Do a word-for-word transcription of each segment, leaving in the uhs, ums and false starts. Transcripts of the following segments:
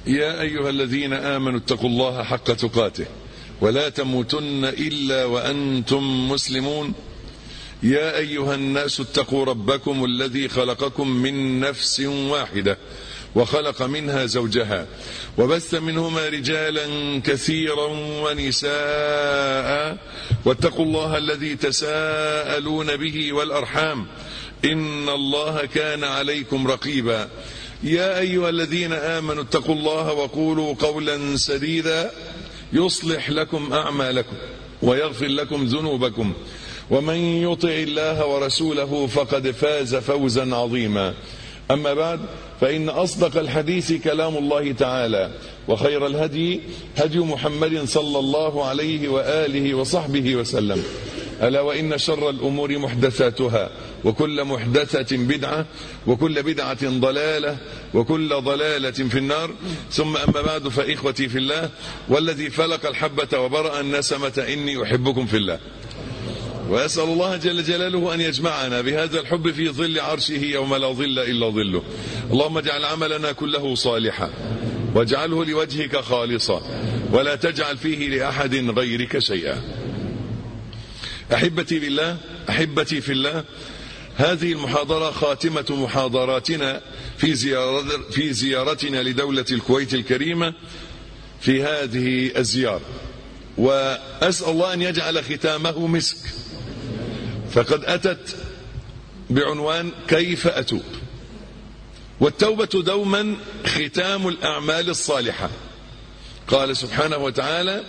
يا أيها الذين آمنوا اتقوا الله حق تقاته ولا تموتن إلا وأنتم مسلمون. يا أيها الناس اتقوا ربكم الذي خلقكم من نفس واحدة وخلق منها زوجها وبث منهما رجالا كثيرا ونساء واتقوا الله الذي تساءلون به والأرحام إن الله كان عليكم رقيبا. يا أيها الذين آمنوا اتقوا الله وقولوا قولا سديدا يصلح لكم أعمالكم ويغفر لكم ذنوبكم ومن يطع الله ورسوله فقد فاز فوزا عظيما. أما بعد فإن أصدق الحديث كلام الله تعالى وخير الهدي هدي محمد صلى الله عليه وآله وصحبه وسلم. ألا وإن شر الأمور محدثاتها وكل محدثة بدعة وكل بدعة ضلالة وكل ضلالة في النار. ثم أما بعد فإخوتي في الله والذي فلق الحبة وبرأ النسمة إني أحبكم في الله، وأسأل الله جل جلاله أن يجمعنا بهذا الحب في ظل عرشه يوم لا ظل إلا ظله. اللهم اجعل عملنا كله صالحا واجعله لوجهك خالصا ولا تجعل فيه لأحد غيرك شيئا. أحبتي بالله، أحبتي في الله، هذه المحاضرة خاتمة محاضراتنا في زيارة في زيارتنا لدولة الكويت الكريمة في هذه الزيارة، وأسأل الله أن يجعل ختامه مسك. فقد أتت بعنوان كيف أتوب، والتوبة دوما ختام الأعمال الصالحة. قال سبحانه وتعالى: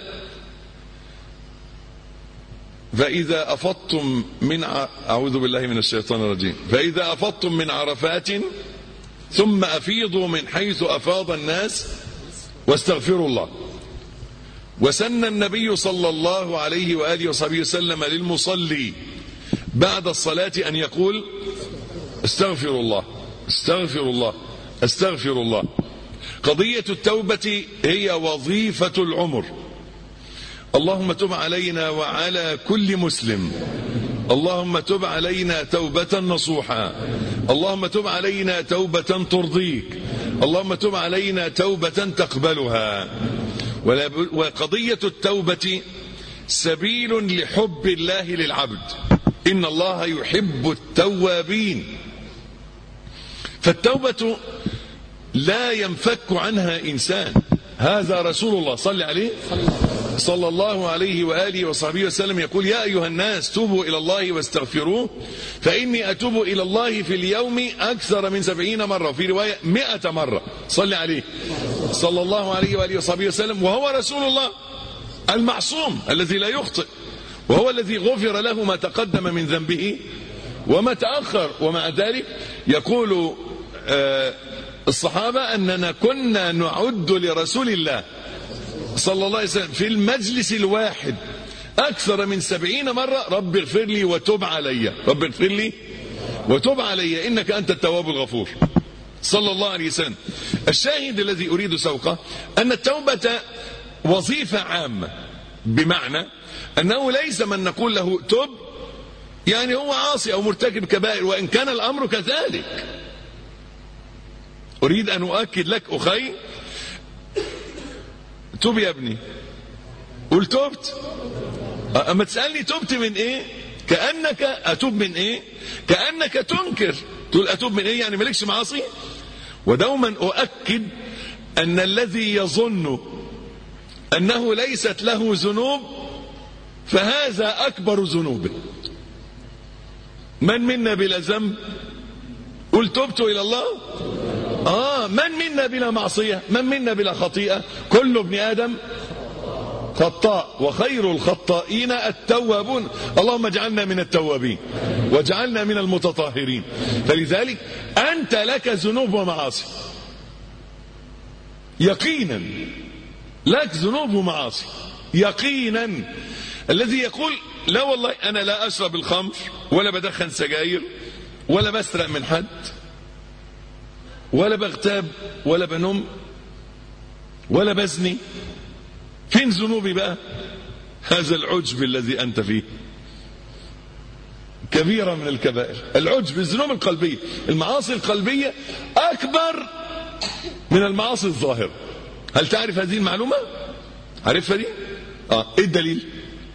فإذا أفضتم من ع... أعوذ بالله من الشيطان الرجيم فإذا أفضتم من عرفات ثم أفيضوا من حيث أفاض الناس واستغفروا الله. وسن النبي صلى الله عليه وآله وصحبه وسلم للمصلي بعد الصلاة أن يقول: استغفر الله استغفر الله استغفر الله. قضية التوبة هي وظيفة العمر. اللهم تب علينا وعلى كل مسلم. اللهم تب علينا توبة نصوحا. اللهم تب علينا توبة ترضيك. اللهم تب علينا توبة تقبلها. وقضية التوبة سبيل لحب الله للعبد. إن الله يحب التوابين. فالتوبة لا ينفك عنها إنسان. هذا رسول الله صلى عليه صلى الله عليه وآله وصحبه وسلم يقول: يا أيها الناس توبوا إلى الله واستغفروه فإني أتوب إلى الله في اليوم أكثر من سبعين مرة، في رواية مئة مرة. صلى عليه صلى الله عليه وآله وصحبه وسلم، وهو رسول الله المعصوم الذي لا يخطئ، وهو الذي غفر له ما تقدم من ذنبه وما تأخر. ومع ذلك يقول آه الصحابة أننا كنا نعد لرسول الله صلى الله عليه وسلم في المجلس الواحد أكثر من سبعين مرة: رب اغفر لي وتب علي، رب اغفر لي وتب علي إنك أنت التواب الغفور، صلى الله عليه وسلم. الشاهد الذي أريد سوقه أن التوبة وظيفة عامة، بمعنى أنه ليس من نقول له تب يعني هو عاصي أو مرتكب كبائر، وإن كان الأمر كذلك. أريد أن أؤكد لك أخي: تب يا ابني. قل تبت. أما تسألني تبت من إيه؟ كأنك أتوب من إيه؟ كأنك تنكر. تقول أتوب من إيه؟ يعني مالكش معاصي. ودوما أؤكد أن الذي يظن أنه ليست له ذنوب فهذا أكبر ذنوبه. من منا بلا ذنب؟ قل تبت إلى الله. آه من منا بلا معصية؟ من منا بلا خطيئة؟ كل ابن آدم خطاء وخير الخطائين التوابون. اللهم اجعلنا من التوابين واجعلنا من المتطهرين. فلذلك أنت لك ذنوب ومعاصي يقينا، لك ذنوب ومعاصي يقينا. الذي يقول لا والله أنا لا أشرب الخمر ولا بدخن سجاير ولا بسرق من حد ولا بغتاب ولا بنم ولا بزني، فين ذنوبي بقى؟ هذا العجب الذي أنت فيه كبيرة من الكبائر. العجب، الذنوب القلبية، المعاصي القلبية أكبر من المعاصي الظاهرة. هل تعرف هذه المعلومة؟ عارفها دي؟ اه ايه الدليل؟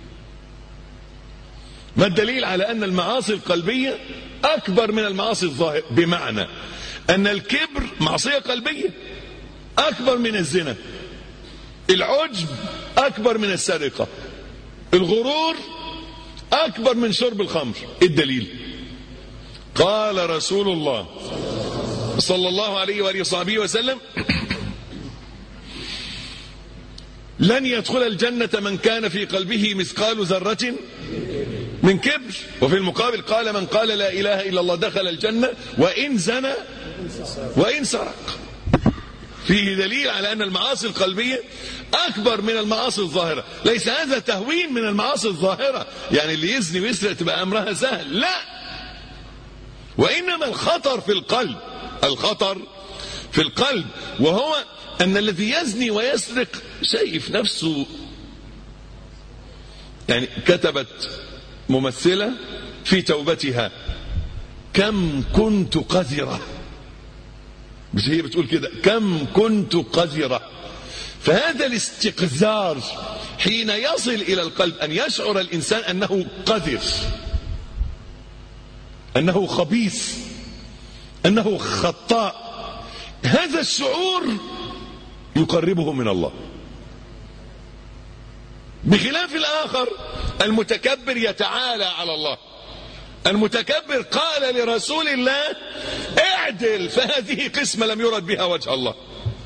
ما الدليل على ان المعاصي القلبية اكبر من المعاصي الظاهرة؟ بمعنى ان الكبر معصية قلبية اكبر من الزنا، العجب اكبر من السرقة، الغرور اكبر من شرب الخمر. ايه الدليل؟ قال رسول الله صلى الله عليه وآله وصحبه وسلم: لن يدخل الجنة من كان في قلبه مثقال ذرة من كبر. وفي المقابل قال: من قال لا إله إلا الله دخل الجنة وإن زنى وإن سرق. فيه دليل على أن المعاصي القلبية أكبر من المعاصي الظاهرة. ليس هذا تهوين من المعاصي الظاهرة، يعني اللي يزني ويسرق تبقى أمرها سهل، لا، وإنما الخطر في القلب، الخطر في القلب، وهو أن الذي يزني ويسرق شايف نفسه. يعني كتبت ممثلة في توبتها: كم كنت قذرة، بس هي بتقول كده: كم كنت قذرة. فهذا الاستقذار حين يصل إلى القلب أن يشعر الإنسان أنه قذر، أنه خبيث، أنه خطاء، هذا الشعور يقربه من الله. بخلاف الآخر المتكبر يتعالى على الله. المتكبر قال لرسول الله: اعدل، فهذه قسمة لم يرد بها وجه الله.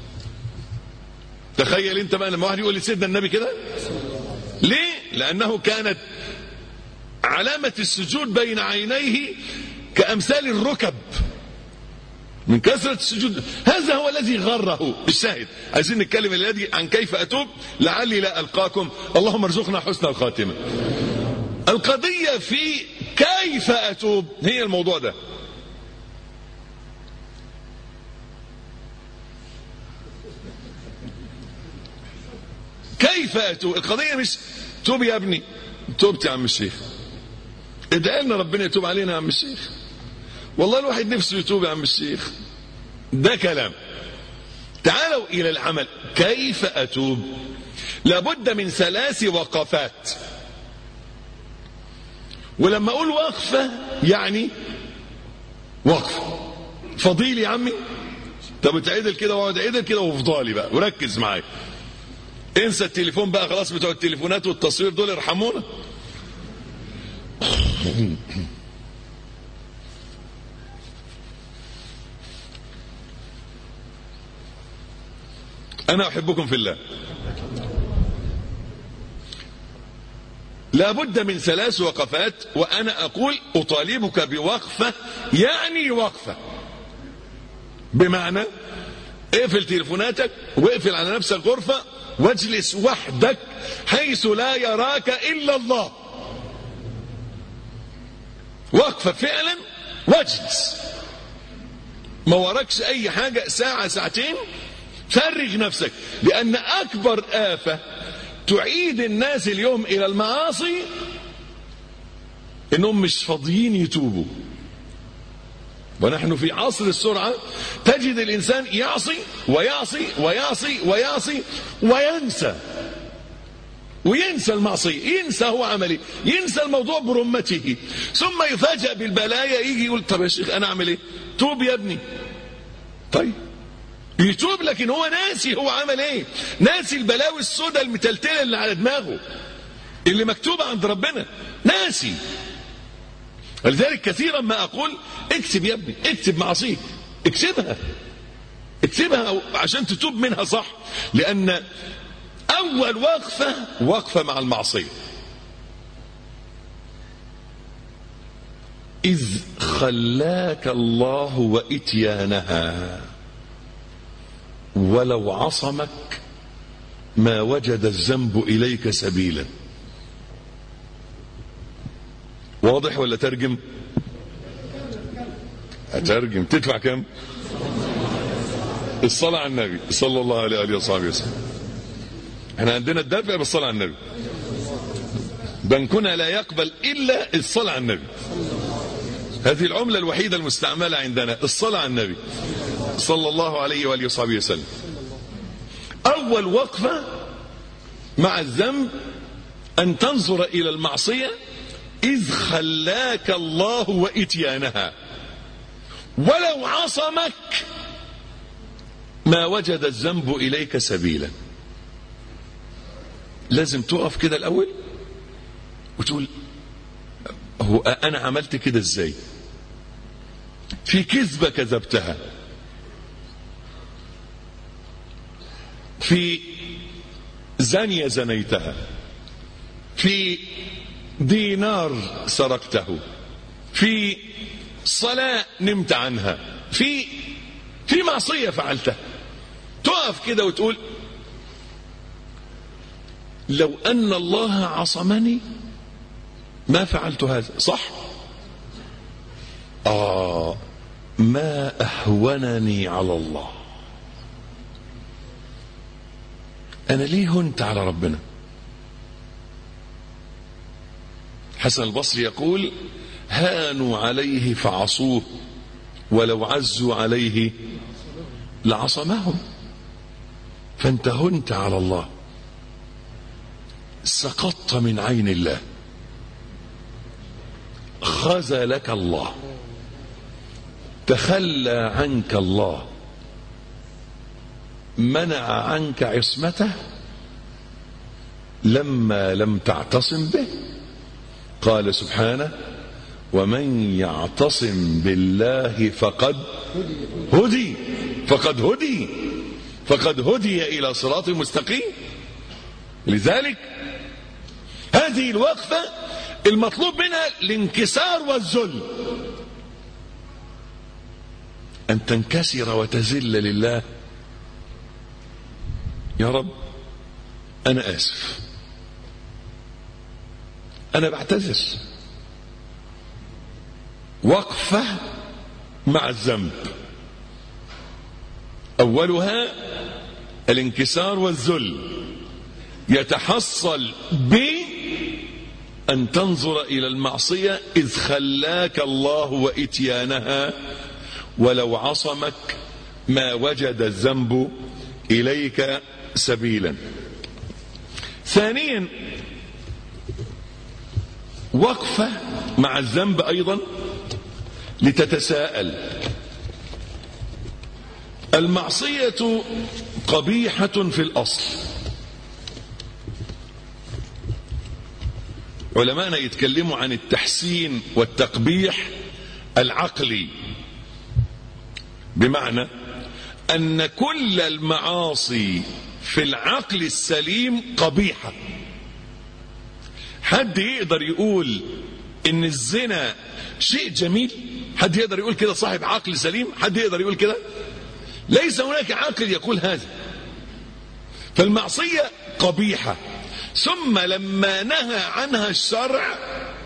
تخيل انت بقى لما واحد يقول لسيدنا النبي كده، ليه؟ لأنه كانت علامة السجود بين عينيه كأمثال الركب من كثرة السجود. هذا هو الذي غره. الشاهد، عايزين نتكلم الذي عن كيف أتوب لعلي لا ألقاكم. اللهم ارزقنا حسن الخاتمة. القضية في كيف أتوب، هي الموضوع ده. كيف أتوب؟ القضية مش توب يا ابني، توبت يا عم الشيخ، ادعي لنا ربنا يتوب علينا يا عم الشيخ، والله الواحد نفسه يتوب يا عم الشيخ، ده كلام. تعالوا إلى العمل. كيف أتوب؟ لابد من ثلاث وقفات. ولما أقول وقفة يعني وقفة فضيل يا عمي. طب تعدل كده واقعد عدل كده وفضالي بقى وركز معايا. انسى التليفون بقى خلاص، بتوع التليفونات والتصوير دول ارحمونا. أنا أحبكم في الله. لا بد من ثلاث وقفات، وأنا أقول أطالبك بوقفة يعني وقفة، بمعنى اقفل تليفوناتك واقفل على نفسك غرفة واجلس وحدك حيث لا يراك إلا الله. وقفة فعلا، واجلس ما وراكش أي حاجة، ساعة ساعتين، فرغ نفسك. لأن أكبر آفة تعيد الناس اليوم إلى المعاصي إنهم مش فاضيين يتوبوا. ونحن في عصر السرعة، تجد الإنسان يعصي ويعصي ويعصي ويعصي وينسى وينسى المعصية، ينسى هو عملي، ينسى الموضوع برمته، ثم يفاجأ بالبلايا. يجي يقول: طب يا شيخ أنا أعمل إيه؟ توب يا ابني. طيب يتوب، لكن هو ناسي هو عمل ايه، ناسي البلاوي السوداء المتلتله اللي على دماغه اللي مكتوبه عند ربنا، ناسي. ولذلك كثيرا ما اقول: اكتب يا ابني، اكتب معصيك، اكتبها اكتبها عشان تتوب منها صح. لان اول وقفه وقفه مع المعصيه. اذ خلاك الله واتيانها ولو عصمك ما وجد الذنب إليك سبيلا. واضح ولا ترجم؟ أترجم. تدفع كم؟ الصلاة على النبي صلى الله عليه وآله وصحبه وسلم. احنا عندنا الدافع بالصلاة على النبي، بنكنا لا يقبل إلا الصلاة على النبي. هذه العملة الوحيدة المستعملة عندنا، الصلاة على النبي صلى الله عليه وآله وصحبه وسلم. أول وقفة مع الذنب أن تنظر إلى المعصية إذ خلاك الله وإتيانها، ولو عصمك ما وجد الذنب إليك سبيلا. لازم تقف كده الأول وتقول هو أنا عملت كده إزاي؟ في كذبة كذبتها، في زانية زنيتها، في دينار سرقته، في صلاة نمت عنها، في في معصية فعلتها. تقف كده وتقول لو أن الله عصمني ما فعلت هذا، صح؟ آه ما أهونني على الله، أنا ليه هنت على ربنا؟ حسن البصري يقول هانوا عليه فعصوه ولو عزوا عليه لعصمهم. فانت هنت على الله، سقطت من عين الله، خذلك الله، تخلى عنك الله، منع عنك عصمته لما لم تعتصم به. قال سبحانه ومن يعتصم بالله فقد هدي فقد هدي فقد هدي إلى صراط مستقيم. لذلك هذه الوقفة المطلوب منها الانكسار والذل، أن تنكسر وتذل لله. يا رب أنا آسف، أنا بعتذر. وقفة مع الذنب أولها الانكسار والذل، يتحصل بأن تنظر إلى المعصية إذ خلاك الله وإتيانها، ولو عصمك ما وجد الذنب إليك سبيلا. ثانيا وقفة مع الذنب أيضا لتتساءل. المعصية قبيحة في الأصل. علماءنا يتكلموا عن التحسين والتقبيح العقلي، بمعنى أن كل المعاصي في العقل السليم قبيحة. حد يقدر يقول إن الزنا شيء جميل؟ حد يقدر يقول كده؟ صاحب عقل سليم حد يقدر يقول كده؟ ليس هناك عقل يقول هذا. فالمعصية قبيحة، ثم لما نهى عنها الشرع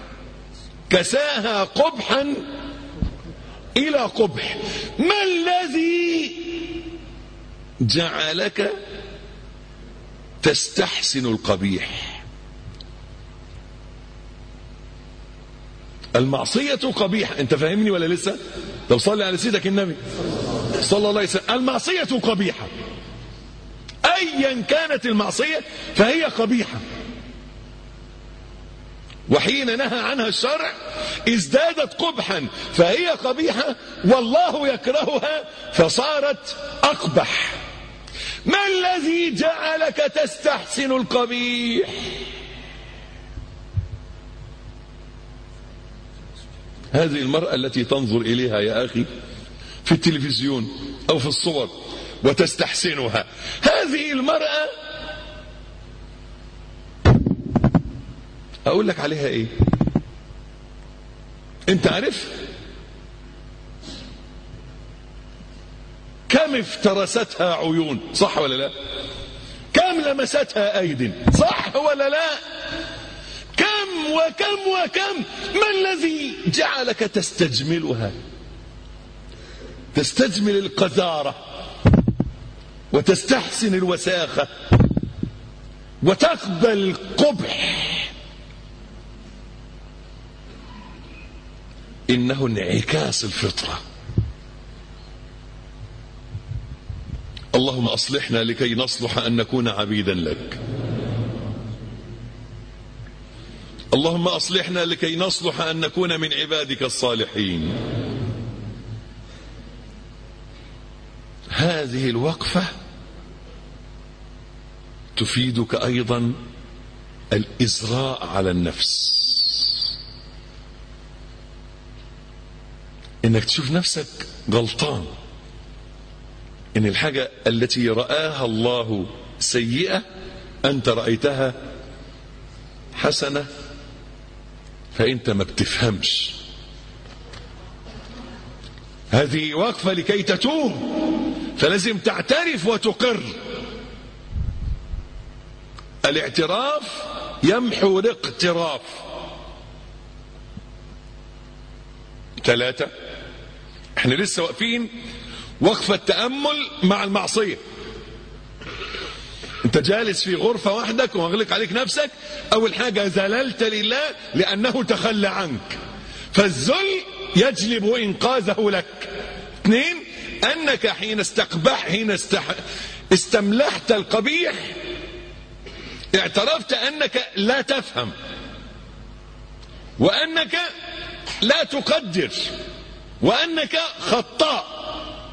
كساها قبحا إلى قبح. ما الذي جعلك تستحسن القبيح؟ المعصية قبيحة، انت فاهمني ولا لسه؟ طب صلي على سيدك النبي صلى الله عليه وسلم. المعصية قبيحة، ايا كانت المعصية فهي قبيحة، وحين نهى عنها الشرع ازدادت قبحا فهي قبيحة، والله يكرهها فصارت اقبح. ما الذي جعلك تستحسن القبيح؟ هذه المرأة التي تنظر إليها يا أخي في التلفزيون أو في الصور وتستحسنها، هذه المرأة أقول لك عليها إيه؟ أنت عارف كم افترستها عيون، صح ولا لا؟ كم لمستها أيدي، صح ولا لا؟ كم وكم وكم. ما الذي جعلك تستجملها، تستجمل القذارة وتستحسن الوساخة وتقبل القبح؟ إنه انعكاس الفطرة. اللهم أصلحنا لكي نصلح أن نكون عبيدا لك. اللهم أصلحنا لكي نصلح أن نكون من عبادك الصالحين. هذه الوقفة تفيدك أيضا الإزراء على النفس، إنك تشوف نفسك غلطان، إن الحاجة التي رآها الله سيئة أنت رأيتها حسنة، فأنت ما بتفهمش. هذه وقفة لكي تتوب، فلازم تعترف وتقر. الاعتراف يمحو الاقتراف. ثلاثة، احنا لسه واقفين وقفة تأمل مع المعصية. انت جالس في غرفة وحدك ومغلق عليك نفسك، اول حاجة ذللت لله لانه تخلى عنك، فالذل يجلب انقاذه لك. اثنين، انك حين استقبح حين استح... استملحت القبيح اعترفت انك لا تفهم، وانك لا تقدر، وانك خطاء.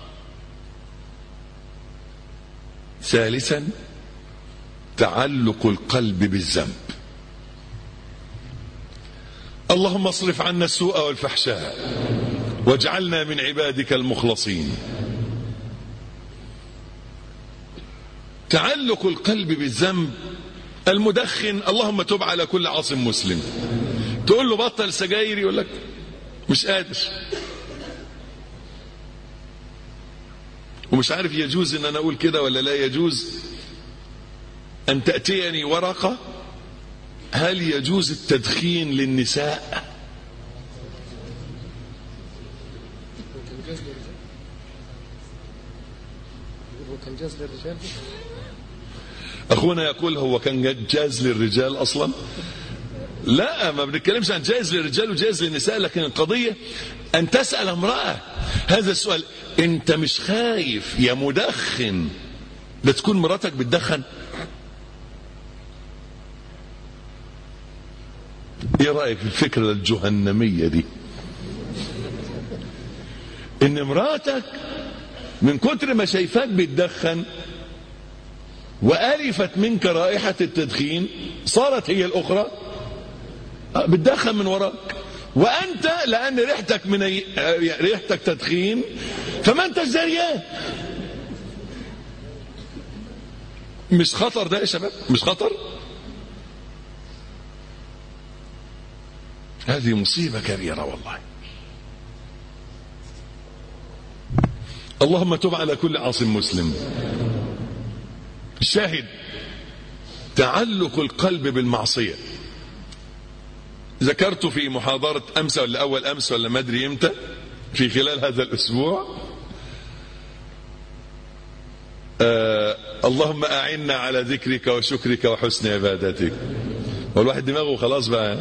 ثالثا، تعلق القلب بالذنب. اللهم اصرف عنا السوء والفحشاء واجعلنا من عبادك المخلصين. تعلق القلب بالذنب. المدخن اللهم تب على كل عاصم مسلم، تقول له بطل سجاير يقول لك مش قادر، ومش عارف يجوز ان انا اقول كده ولا لا يجوز. ان تأتيني ورقة هل يجوز التدخين للنساء؟ اخونا يقول هو كان جاز للرجال اصلا. لا، ما بنتكلمش عن جاز للرجال وجاز للنساء، لكن القضية ان تسأل امرأة هذا السؤال. انت مش خايف يا مدخن لا تكون مراتك بتدخن؟ ايه رأيك في الفكرة الجهنمية دي، ان مراتك من كتر ما شايفاك بتدخن وألفت منك رائحة التدخين صارت هي الأخرى بتدخن من وراك، وأنت لأن ريحتك من ريحتك تدخين فما أنت زريان. مش خطر ده يا شباب؟ مش خطر؟ هذه مصيبة كبيرة والله. اللهم تب على كل عاصم مسلم. الشاهد تعلق القلب بالمعصية. ذكرت في محاضرة أمس ولا أول أمس ولا ما أدري إمتى في خلال هذا الأسبوع آه اللهم أعنا على ذكرك وشكرك وحسن عبادتك. والواحد دماغه خلاص بقى.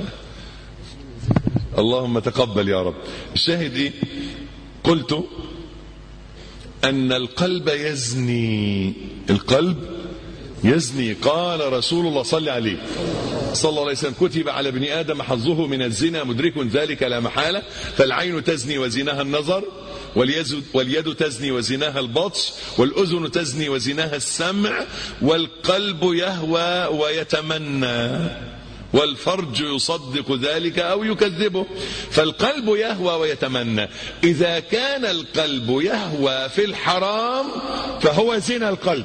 اللهم تقبل يا رب. الشاهد إيه؟ قلت أن القلب يزني. القلب يزني. قال رسول الله صلى عليه صلى الله عليه وسلم كتب على ابن آدم حظه من الزنا مدرك ذلك لا محالة، فالعين تزني وزناها النظر، واليد تزني وزناها البطش، والأذن تزني وزناها السمع، والقلب يهوى ويتمنى، والفرج يصدق ذلك أو يكذبه. فالقلب يهوى ويتمنى. إذا كان القلب يهوى في الحرام فهو زنا القلب.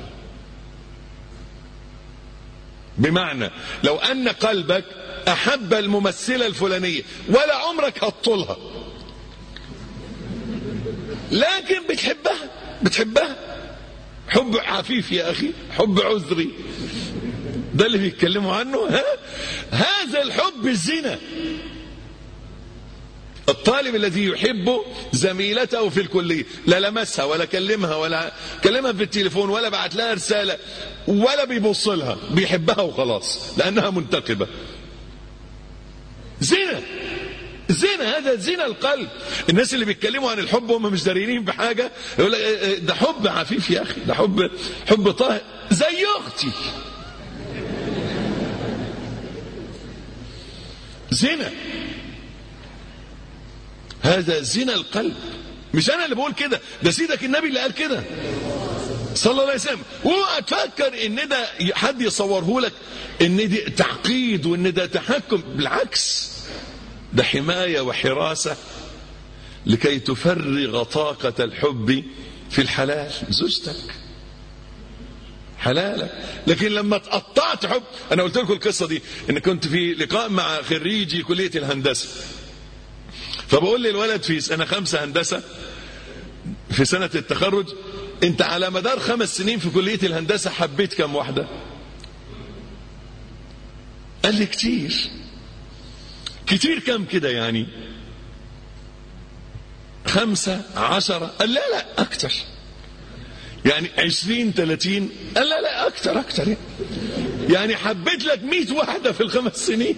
بمعنى لو أن قلبك أحب الممثلة الفلانية ولا عمرك هتطولها، لكن بتحبها بتحبها حب عفيف يا أخي، حب عذري، ده اللي بيتكلموا عنه. ها؟ هذا الحب الزنا. الطالب الذي يحب زميلته في الكلية لا لمسها ولا كلمها ولا كلمها في التليفون ولا بعت لها رسالة ولا بيبص لها، بيحبها وخلاص لأنها منتقبة. زنا زنا، هذا زنا القلب. الناس اللي بيتكلموا عن الحب وهم مش داريين بحاجة يقول لك ده حب عفيف يا أخي، ده حب حب طاهر زي أختي. زنا، هذا زنا القلب. مش أنا اللي بقول كده، ده سيدك النبي اللي قال كده صلى الله عليه وسلم. اوعى تفكر ان ده حد يصوره لك ان دي تعقيد وان ده تحكم، بالعكس ده حماية وحراسة لكي تفرغ طاقة الحب في الحلال. زوجتك حلالك، لكن لما تقطعت حب. انا قلت لكم القصة دي ان كنت في لقاء مع خريجي كلية الهندسة، فبقول لي الولد في سنة خمسة هندسة في سنة التخرج، انت على مدار خمس سنين في كلية الهندسة حبيت كم واحدة؟ قال لي كتير. كتير كم كده يعني؟ خمسة عشرة؟ قال لا لا اكتر. يعني عشرين ثلاثين؟ قال لا لا اكتر اكتر يعني, يعني حبيت لك مئة واحدة في الخمس سنين.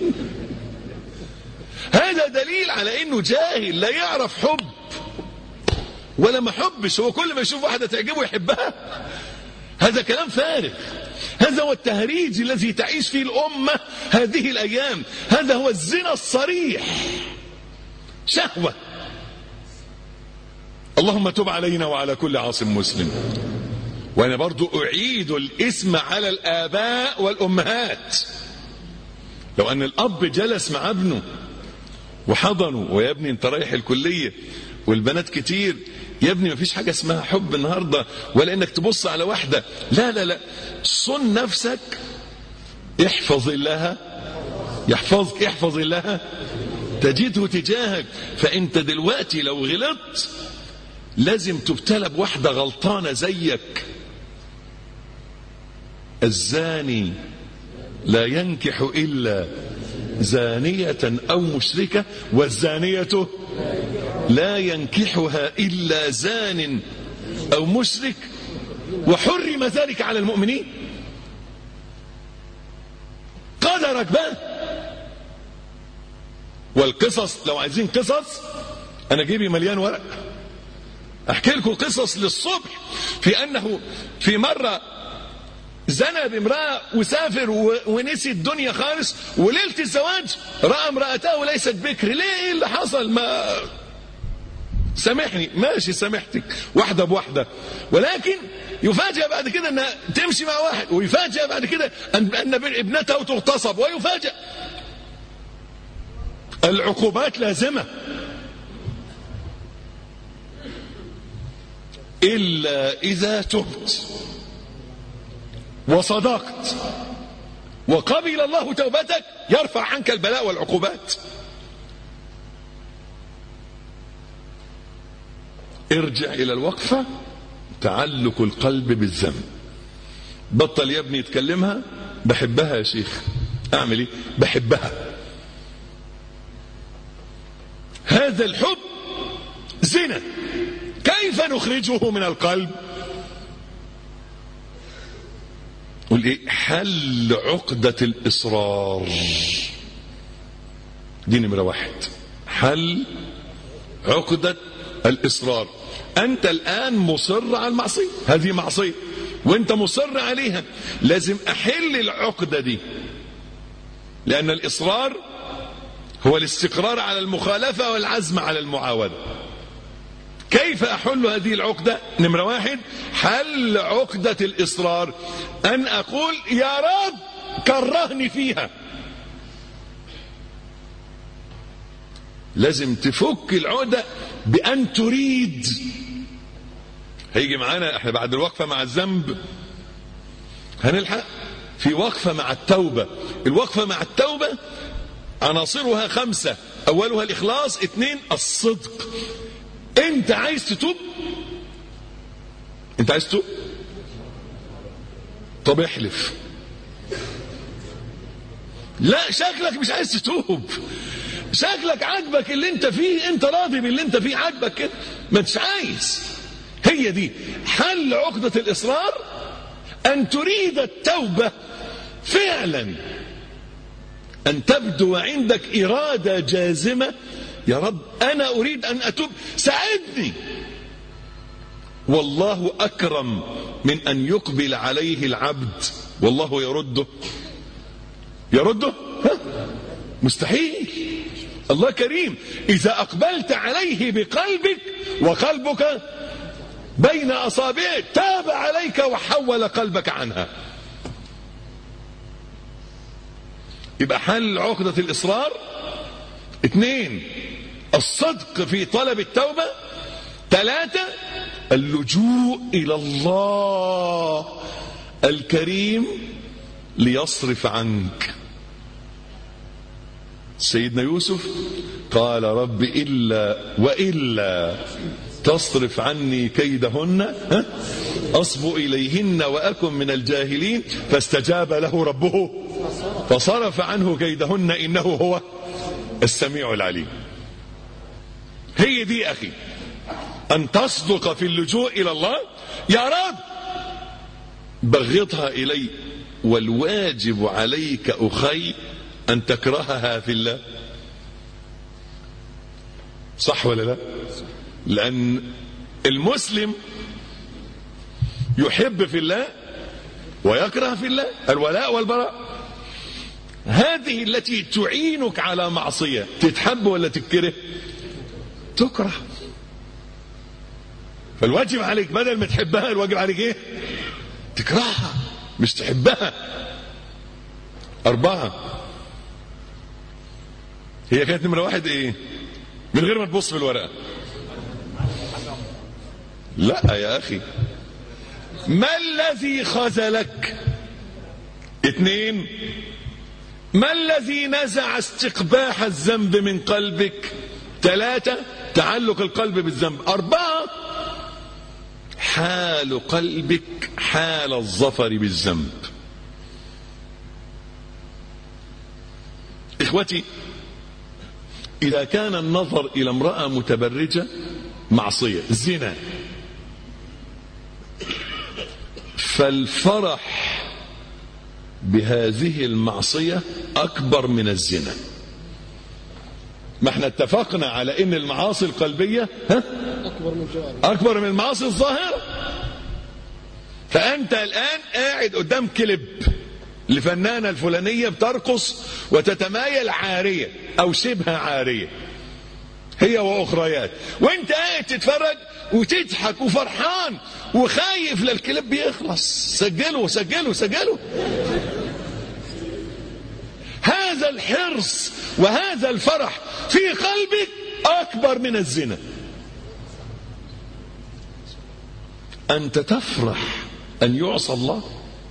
هذا دليل على انه جاهل لا يعرف حب ولا ما حبش، هو كل ما يشوف واحدة تعجبه يحبها. هذا كلام فارغ. هذا هو التهريج الذي تعيش فيه الأمة هذه الأيام. هذا هو الزنا الصريح، شهوة. اللهم تب علينا وعلى كل عاصم مسلم. وأنا برضو أعيد الاسم على الآباء والأمهات. لو أن الأب جلس مع ابنه وحضنه، ويا ابني انت رايح الكلية والبنات كتير، يا ابني مفيش حاجة اسمها حب النهاردة، ولا انك تبص على واحدة، لا لا لا، صن نفسك، احفظ الله يحفظك، احفظ الله تجده تجاهك. فانت دلوقتي لو غلطت لازم تبتلى بواحدة غلطانة زيك. الزاني لا ينكح إلا زانية أو مشركة، والزانية لا ينكحها إلا زان أو مشرك، وحرم ذلك على المؤمنين. قدرك بقى. والقصص لو عايزين قصص أنا جيبي مليان ورق أحكي لكم قصص للصبح، في أنه في مرة زنى بامرأة وسافر ونسي الدنيا خالص، وليلة الزواج رأى امرأته ليست بكر. ليه؟ ايه اللي حصل؟ ما سامحني، ماشي سامحتك واحدة بواحدة، ولكن يفاجأ بعد كده انها تمشي مع واحد، ويفاجأ بعد كده ان ابنته تغتصب، ويفاجأ. العقوبات لازمة إلا إذا تبت وصدقت وقبل الله توبتك يرفع عنك البلاء والعقوبات. ارجع إلى الوقفة، تعلق القلب بالذنب. بطل يا ابني يتكلمها، بحبها يا شيخ، أعمل إيه؟ بحبها. هذا الحب زنا، كيف نخرجه من القلب؟ قل ايه؟ حل عقدة الإصرار. دي نمرة واحد، حل عقدة الإصرار. أنت الآن مصر على المعصية، هذه معصية وأنت مصر عليها، لازم أحل العقدة دي، لأن الإصرار هو الاستقرار على المخالفة والعزم على المعاودة. كيف أحل هذه العقدة؟ نمرة واحد، حل عقدة الإصرار، أن أقول يا رب كرهني فيها. لازم تفك العقدة بأن تريد. هيجي معانا احنا بعد الوقفة مع الذنب هنلحق في وقفة مع التوبة. الوقفة مع التوبة عناصرها خمسة، أولها الإخلاص، اثنين الصدق. انت عايز تتوب؟ انت عايز تتوب؟ طب احلف. لا، شكلك مش عايز تتوب، شكلك عاجبك اللي انت فيه، انت راضي باللي انت فيه، عاجبك كده، ما انتش عايز. هي دي حل عقدة الإصرار، أن تريد التوبة فعلا، أن تبدو عندك إرادة جازمة يا رب أنا أريد أن أتوب ساعدني. والله أكرم من أن يقبل عليه العبد والله يرده يرده ها؟ مستحيل. الله كريم. إذا أقبلت عليه بقلبك وقلبك بين أصابعه تاب عليك وحول قلبك عنها. يبقى حل عقدة الإصرار. اثنين الصدق في طلب التوبة. ثلاثة اللجوء إلى الله الكريم ليصرف عنك. سيدنا يوسف قال رب إلا وإلا تصرف عني كيدهن أصب إليهن وأكن من الجاهلين فاستجاب له ربه فصرف عنه كيدهن إنه هو السميع العليم. هي دي أخي أن تصدق في اللجوء إلى الله. يا رب بغضها إلي والواجب عليك أخي أن تكرهها في الله. صح ولا لا؟ لأن المسلم يحب في الله ويكره في الله، الولاء والبراء. هذه التي تعينك على معصية تتحب ولا تكره؟ تكره. فالواجب عليك بدل ما تحبها الواجب عليك ايه؟ تكرهها مش تحبها. أربعة هي كانت نمرة واحد ايه؟ من غير ما تبص في الورقة. لا يا أخي. ما الذي خذلك؟ اثنين ما الذي نزع استقباح الذنب من قلبك؟ ثلاثة تعلق القلب بالذنب. أربعة حال قلبك حال الظفر بالذنب. إخوتي إذا كان النظر إلى امرأة متبرجة معصية زنا، فالفرح بهذه المعصية أكبر من الزنا. ما احنا اتفقنا على ان المعاصي القلبية ها؟ أكبر من المعاصي الظاهرة. فأنت الآن قاعد قدام كليب لفنانة الفلانية بترقص وتتمايل عارية أو شبه عارية هي وأخريات، وانت قاعد تتفرج وتضحك وفرحان وخايف للكليب يخلص. سجله سجله سجله. هذا الحرص وهذا الفرح في قلبك أكبر من الزنا. أنت تفرح أن يعصى الله،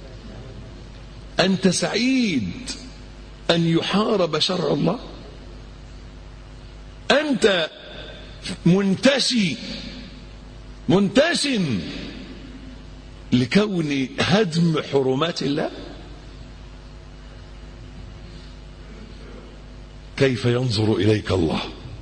أنت سعيد أن يحارب شرع الله، أنت منتشي منتشن لكون هدم حرمات الله. كيف ينظر إليك الله؟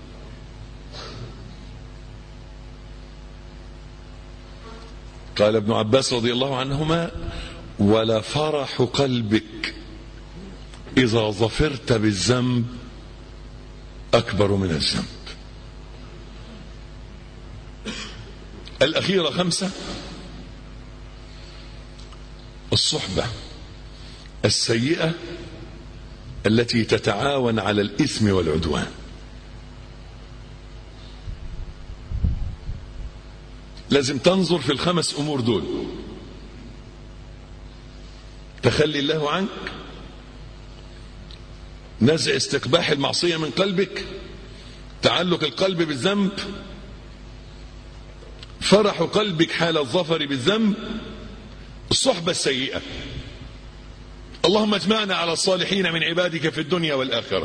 قال ابن عباس رضي الله عنهما ولفرح قلبك إذا ظفرت بالذنب أكبر من الذنب. الأخيرة خمسة الصحبة السيئة التي تتعاون على الإثم والعدوان. لازم تنظر في الخمس أمور دول: تخلي الله عنك، نزع استقباح المعصية من قلبك، تعلق القلب بالذنب، فرح قلبك حال الظفر بالذنب، الصحبة السيئة. اللهم اجمعنا على الصالحين من عبادك في الدنيا والآخرة.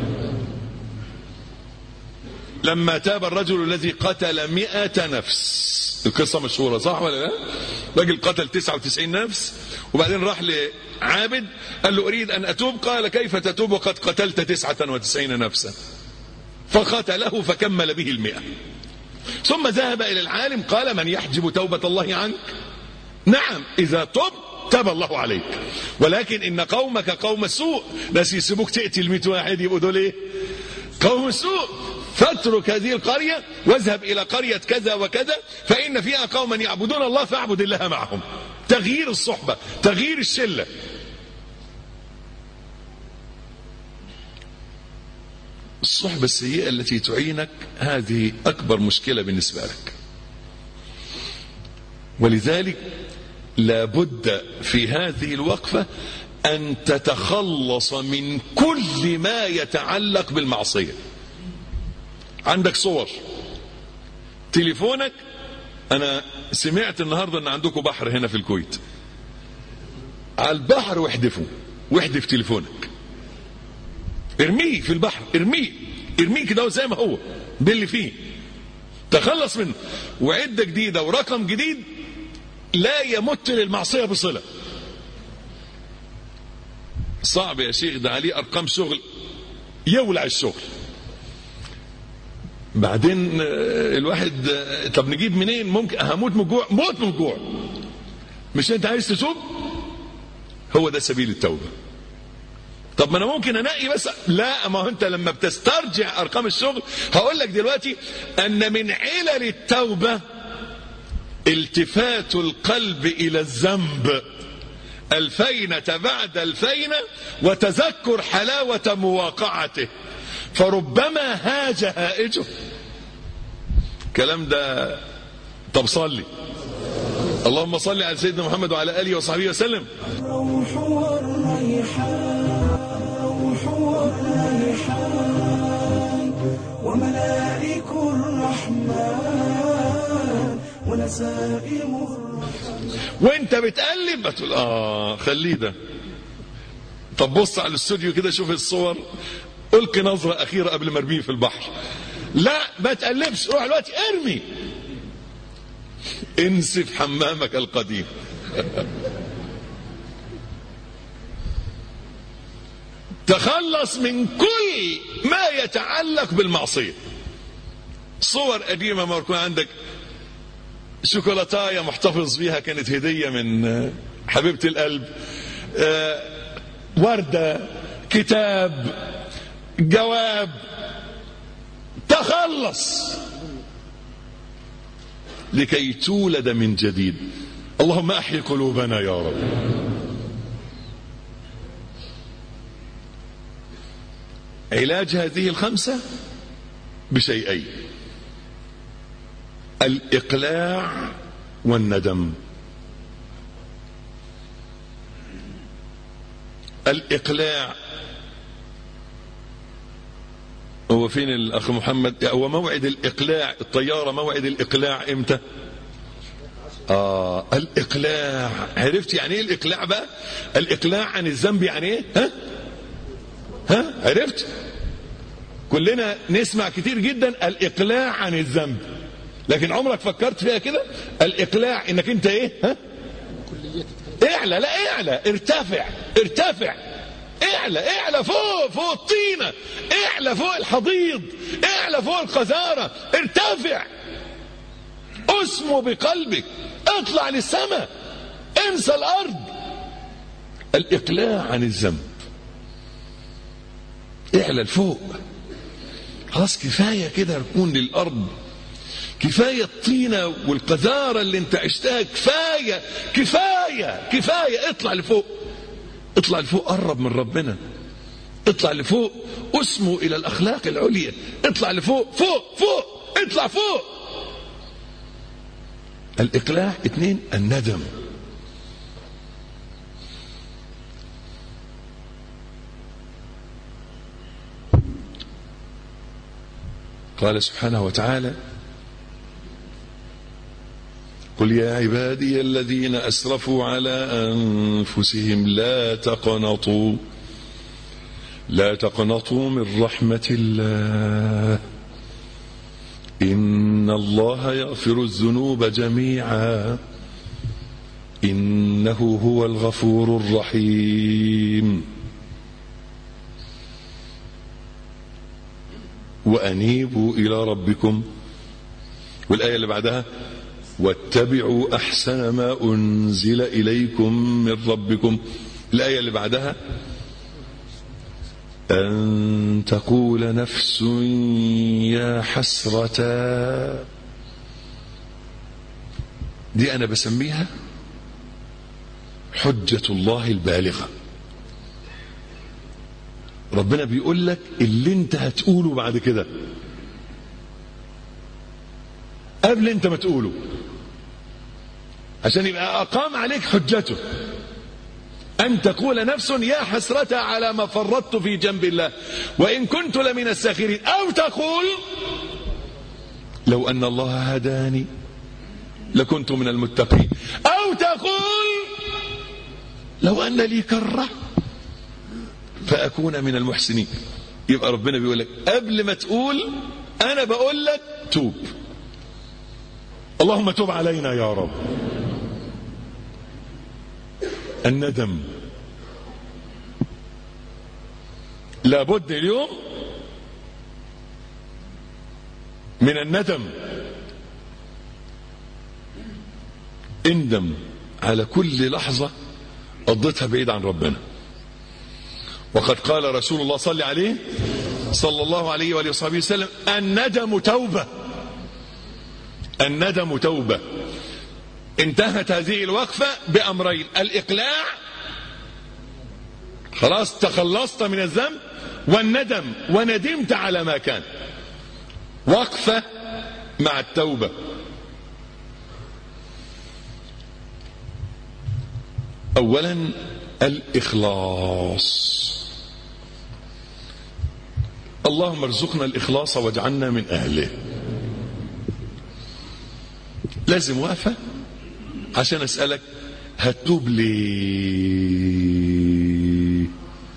لما تاب الرجل الذي قتل مئة نفس، القصة مشهورة صح ولا لا؟ راجل قتل تسعة وتسعين نفس وبعدين راح لعابد قال له أريد أن أتوب، قال كيف تتوب وقد قتلت تسعة وتسعين نفسا؟ فقتله فكمل به المئة. ثم ذهب إلى العالم قال من يحجب توبة الله عنك؟ نعم إذا تب تاب الله عليك، ولكن إن قومك قوم السوء، ناس يسيبوك تقتل مئة واحد يبقوا دول إيه؟ قوم السوء. فاترك هذه القرية واذهب إلى قرية كذا وكذا فإن فيها قوما يعبدون الله فاعبد الله معهم. تغيير الصحبة، تغيير الشلة. الصحبة السيئة التي تعينك هذه أكبر مشكلة بالنسبة لك. ولذلك لابد في هذه الوقفة أن تتخلص من كل ما يتعلق بالمعصية. عندك صور، تليفونك. أنا سمعت النهاردة أن عندكم بحر هنا في الكويت، على البحر واحدفه، واحدف تليفونك، ارميه في البحر، ارميه ارميه كده زي ما هو باللي فيه، تخلص منه، وعدة جديدة ورقم جديد لا يمت للمعصية بصلة. صعب يا شيخ، ده عليه أرقام شغل يولع الشغل. بعدين الواحد طب نجيب منين؟ ممكن هموت من الجوع، موت من الجوع. مش انت عايز تتوب؟ هو ده سبيل التوبة. طب ما انا ممكن انقي بس، لا، ما هو انت لما بتسترجع ارقام الشغل. هقول لك دلوقتي ان من علل التوبة التفات القلب الى الذنب الفينة بعد الفينة وتذكر حلاوة مواقعته، فربما هاج هائجه. الكلام ده. طب صلي، اللهم صل على سيدنا محمد وعلى آله وصحبه وسلم. الروح والريحان، الروح والريحان وملائك الرحمن ونسائم الرحمن. وانت بتقلب بتقول اه خليه ده. طب بص على الاستوديو كده، شوف الصور، القي نظرة اخيرة قبل ما ارميه في البحر. لا ما تقلبش، روح الوقت ارمي، انسف حمامك القديم. تخلص من كل ما يتعلق بالمعصية. صور قديمة ما يكون عندك شوكولاتاية محتفظ بيها كانت هدية من حبيبة القلب، وردة، كتاب، جواب. تخلص لكي تولد من جديد. اللهم احي قلوبنا يا رب. علاج هذه الخمسة بشيئين: الإقلاع والندم. الإقلاع هو فين الأخ محمد؟ هو موعد الإقلاع الطيارة، موعد الإقلاع إمتى؟ آه الإقلاع. عرفت يعني إيه الإقلاع بقى؟ الإقلاع عن الذنب يعني إيه؟ ها؟ ها؟ عرفت؟ كلنا نسمع كتير جدا الإقلاع عن الذنب، لكن عمرك فكرت فيها كده؟ الإقلاع إنك أنت إيه؟ ها؟ اعلى، لا اعلى، ارتفع، ارتفع، اعلى، اعلى فوق، فوق الطينة، اعلى فوق الحضيض، اعلى فوق القذارة، ارتفع، اسمو بقلبك، اطلع للسماء، انسى الارض. الإقلاع عن الذنب، اعلى لفوق. خلاص كفاية كده ركون للأرض، كفاية الطينة والقذارة اللي انت عشتها، كفاية كفاية كفاية. اطلع لفوق، اطلع لفوق، قرب من ربنا، اطلع لفوق، اسمو الى الاخلاق العليا، اطلع لفوق، فوق فوق، اطلع فوق. الاقلاع. اثنين، الندم. قال سبحانه وتعالى: قل يا عبادي الذين أسرفوا على أنفسهم لا تقنطوا لا تقنطوا من رحمة الله إن الله يغفر الذنوب جميعا إنه هو الغفور الرحيم وأنيبوا إلى ربكم. والآية اللي بعدها: واتبعوا أحسن ما أنزل إليكم من ربكم. الآية اللي بعدها: أن تقول نفس يا حسرة. دي أنا بسميها حجة الله البالغة. ربنا بيقول لك اللي انت هتقوله بعد كده قبل انت ما تقوله، عشان يبقى أقام عليك حجته. أن تقول نفس يا حسرة على ما فرطت في جنب الله وإن كنت لمن الساخرين، أو تقول لو أن الله هداني لكنت من المتقين، أو تقول لو أن لي كرة فأكون من المحسنين. يبقى ربنا بيقول لك قبل ما تقول أنا بقول لك توب. اللهم توب علينا يا رب. الندم لابد اليوم من الندم. اندم على كل لحظة قضيتها بعيد عن ربنا. وقد قال رسول الله صلى عليه صلى الله عليه وآله وصحبه وسلم الندم توبة. الندم توبة. انتهت هذه الوقفة بأمرين: الإقلاع، خلاص تخلصت من الذنب، والندم، وندمت على ما كان. وقفة مع التوبة. أولا الإخلاص. اللهم ارزقنا الإخلاص واجعلنا من أهله. لازم وقفة عشان أسألك هتوب ليه؟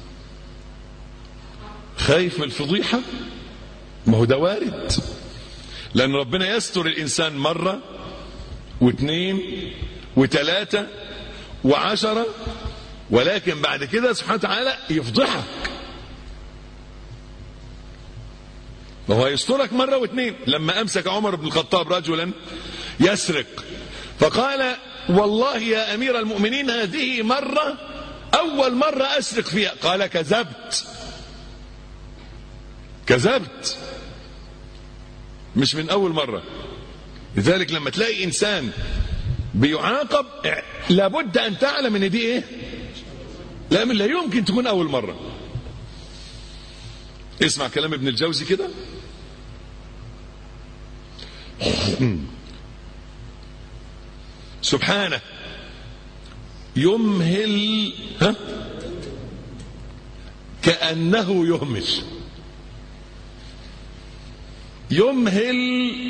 خايف من الفضيحة؟ ما هو ده وارد، لأن ربنا يستر الإنسان مرة واثنين وثلاثة وعشرة، ولكن بعد كده سبحانه وتعالى يفضحك. وهو يسترك مرة واثنين. لما أمسك عمر بن الخطاب رجلا يسرق فقال والله يا أمير المؤمنين هذه مرة أول مرة أسرق فيها. قال كذبت كذبت مش من أول مرة. لذلك لما تلاقي إنسان بيعاقب لابد أن تعلم أن دي إيه؟ لا لا يمكن تكون أول مرة. اسمع كلام ابن الجوزي كده. سبحانه يمهل ها كأنه يهمل. يمهل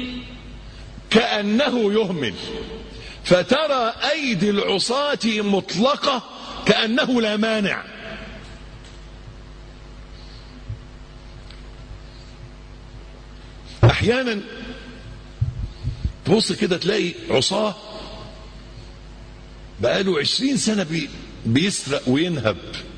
كأنه يهمل، فترى أيدي العصاة مطلقة كأنه لا مانع. أحيانا تبص كده تلاقي عصاة بقاله عشرين سنة بي بيسرق وينهب،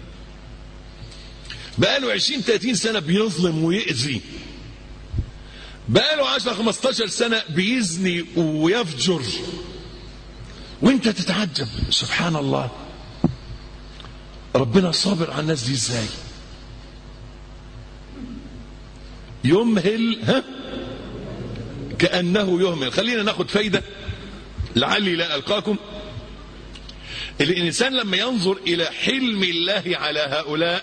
بقاله عشرين ثلاثين سنة بيظلم ويأذي، بقاله عشرة خمستاشر سنة بيزني ويفجر، وانت تتعجب سبحان الله ربنا صابر على الناس دي ازاي. يمهل ها كأنه يهمل. خلينا ناخد فايدة لعلي لا ألقاكم. الإنسان لما ينظر إلى حلم الله على هؤلاء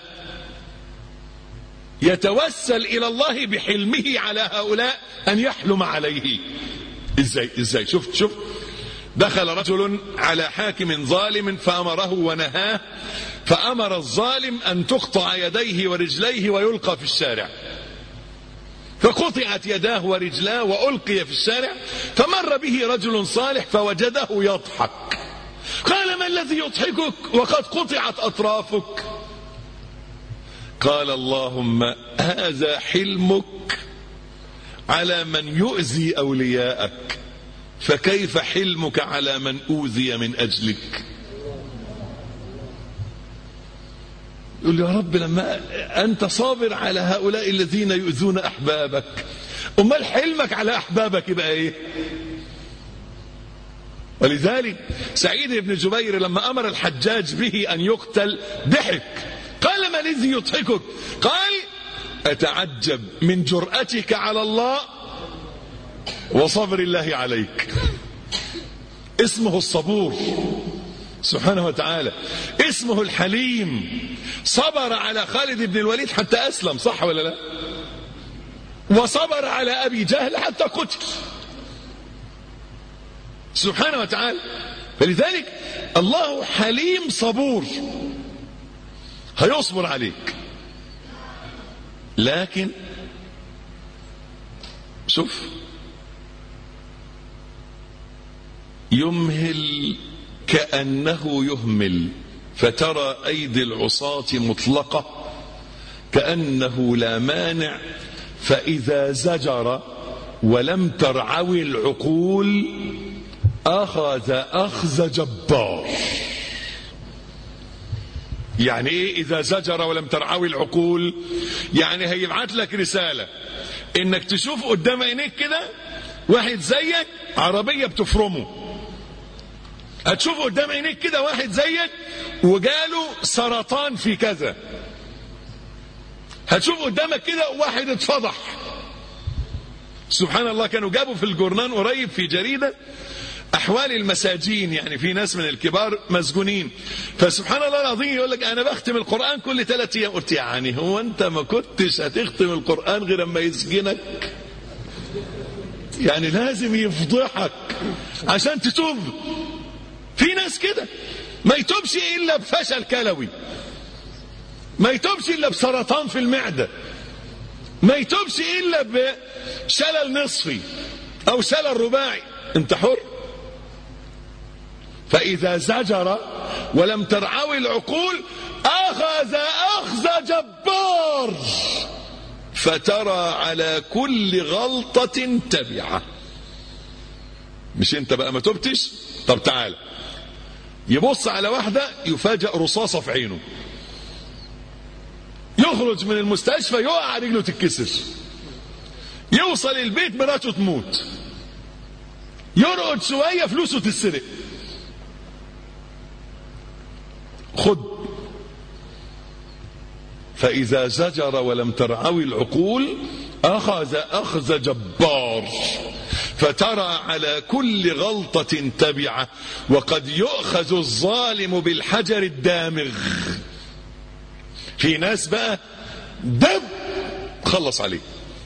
يتوسل إلى الله بحلمه على هؤلاء أن يحلم عليه. إزاي إزاي شفت شفت دخل رجل على حاكم ظالم فأمره ونهاه، فأمر الظالم أن تقطع يديه ورجليه ويلقى في الشارع، فقطعت يداه ورجلاه وألقي في الشارع، فمر به رجل صالح فوجده يضحك، قال ما الذي يضحكك وقد قطعت أطرافك؟ قال اللهم هذا حلمك على من يؤذي أولياءك، فكيف حلمك على من أوذي من أجلك؟ يقول له يا رب لما أنت صابر على هؤلاء الذين يؤذون أحبابك، أمال حلمك على أحبابك يبقى إيه؟ ولذلك سعيد بن جبير لما أمر الحجاج به أن يقتل ضحك، قال ما الذي يضحكك؟ قال أتعجب من جرأتك على الله وصبر الله عليك. اسمه الصبور سبحانه وتعالى، اسمه الحليم. صبر على خالد بن الوليد حتى أسلم، صح ولا لا؟ وصبر على أبي جهل حتى قتل سبحانه وتعالى. فلذلك الله حليم صبور، هيصبر عليك. لكن شوف، يمهل كأنه يهمل، فترى أيدي العصاة مطلقة كأنه لا مانع، فإذا زجر ولم ترعوي العقول أخذ أخذ جبار. يعني إيه إذا زجر ولم ترعوي العقول؟ يعني هيبعت لك رسالة إنك تشوف قدام عينيك كده واحد زيك عربية بتفرمه، هتشوف قدام عينيك كده واحد زيك وجاله سرطان في كذا، هتشوف قدامك كده واحد اتفضح. سبحان الله، كانوا جابوا في الجورنان قريب في جريدة أحوال المساجين، يعني في ناس من الكبار مسجونين، فسبحان الله العظيم يقول لك أنا بختم القرآن كل ثلاث أيام. قلت يعني هو أنت ما كنتش هتختم القرآن غير أما يسجنك؟ يعني لازم يفضحك عشان تتوب. في ناس كده ما يتوبش إلا بفشل كلوي، ما يتوبش إلا بسرطان في المعدة، ما يتوبش إلا بشلل نصفي أو شلل رباعي. أنت حر. فإذا زجر ولم ترعوي العقول أخذ أخذ جبار، فترى على كل غلطة تبعة. مش أنت بقى ما تبتش؟ طب تعال، يبص على واحدة يفاجأ رصاصة في عينه، يخرج من المستشفى يقع رجله تتكسر، يوصل البيت مراته تموت، يرقد شوية فلوسه تتسرق. خد. فإذا زجر ولم ترعوي العقول أخذ أخذ جبار، فترى على كل غلطة تبعة، وقد يؤخذ الظالم بالحجر الدامغ. في ناس بقى دب خلص عليه.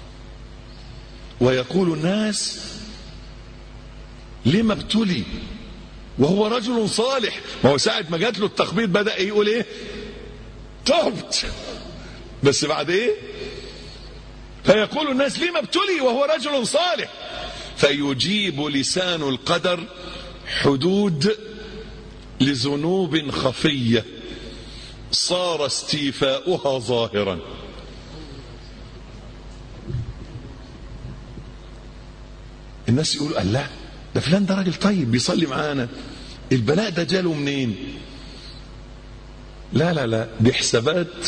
ويقول الناس لما ابتلي وهو رجل صالح؟ ما هو ساعة ما جات له التخبيط بدأ يقول ايه؟ تبت. بس بعد ايه؟ فيقول الناس لما ابتلي وهو رجل صالح؟ فيجيب لسان القدر حدود لذنوب خفية صار استيفاؤها ظاهرا. الناس يقولوا الله ده فلان ده راجل طيب بيصلي معانا، البلاء ده جاله منين؟ لا لا لا، دي حسابات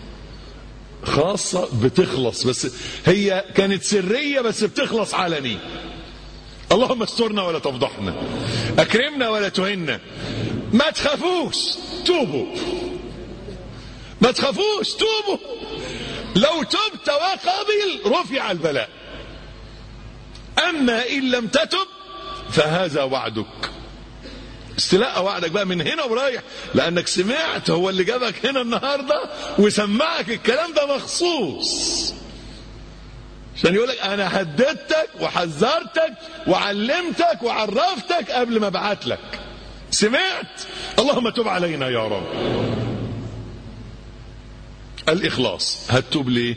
خاصة بتخلص، بس هي كانت سرية بس بتخلص علني. اللهم استرنا ولا تفضحنا، اكرمنا ولا تهنا. ما تخافوش، توبوا، ما تخافوش، توبوا. لو تبت وقبل رفع البلاء، اما ان لم تتب فهذا وعدك. استلاء وعدك بقى من هنا ورايح، لانك سمعت هو اللي جابك هنا النهارده وسمعك الكلام ده مخصوص عشان يقولك انا هددتك وحذرتك وعلمتك وعرفتك قبل ما ابعت لك. سمعت؟ اللهم تب علينا يا رب. الاخلاص. هتتوب ليه؟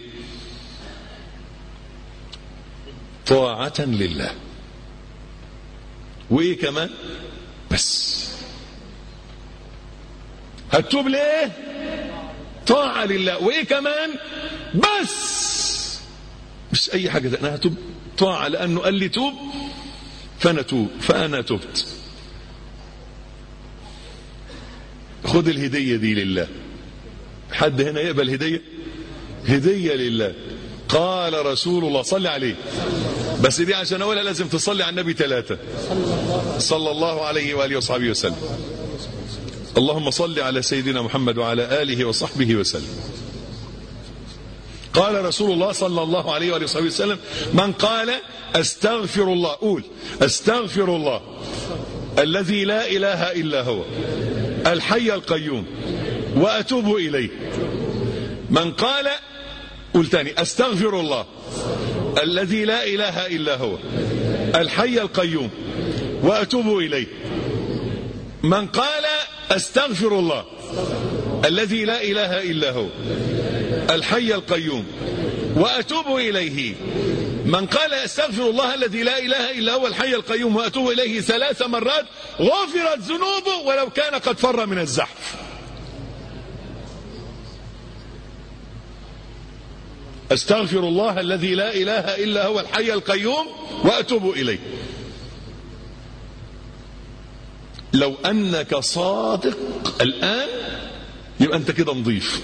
طاعة لله. وايه كمان؟ بس هتتوب ليه؟ طاعة لله. وايه كمان؟ بس مش اي حاجة ده. انا هتوب طاعة لانه قال لي توب فانا توب، فانا تبت. خد الهدية دي لله. حد هنا يقبل هدية؟ هدية لله. قال رسول الله صلى عليه، بس دي عشان اقولها لازم تصلي على النبي ثلاثة صلى الله عليه وآله وصحبه وسلم. اللهم صل على سيدنا محمد وعلى آله وصحبه وسلم. قال رسول الله صلى الله عليه وآله وصحبه وسلم: من قال استغفر الله، قول استغفر الله الذي لا إله إلا هو الحي القيوم وأتوب إليه. من قال، قول تاني، استغفر الله الذي لا إله إلا هو الحي القيوم وأتوب إليه. من قال استغفر الله الذي لا إله إلا هو الحي القيوم وأتوب إليه. من قال استغفر الله الذي لا إله إلا هو الحي القيوم وأتوب إليه ثلاث مرات غفرت ذنوبه ولو كان قد فر من الزحف. استغفر الله الذي لا إله إلا هو الحي القيوم وأتوب إليه. لو أنك صادق الآن يبقى أنت كده نظيف،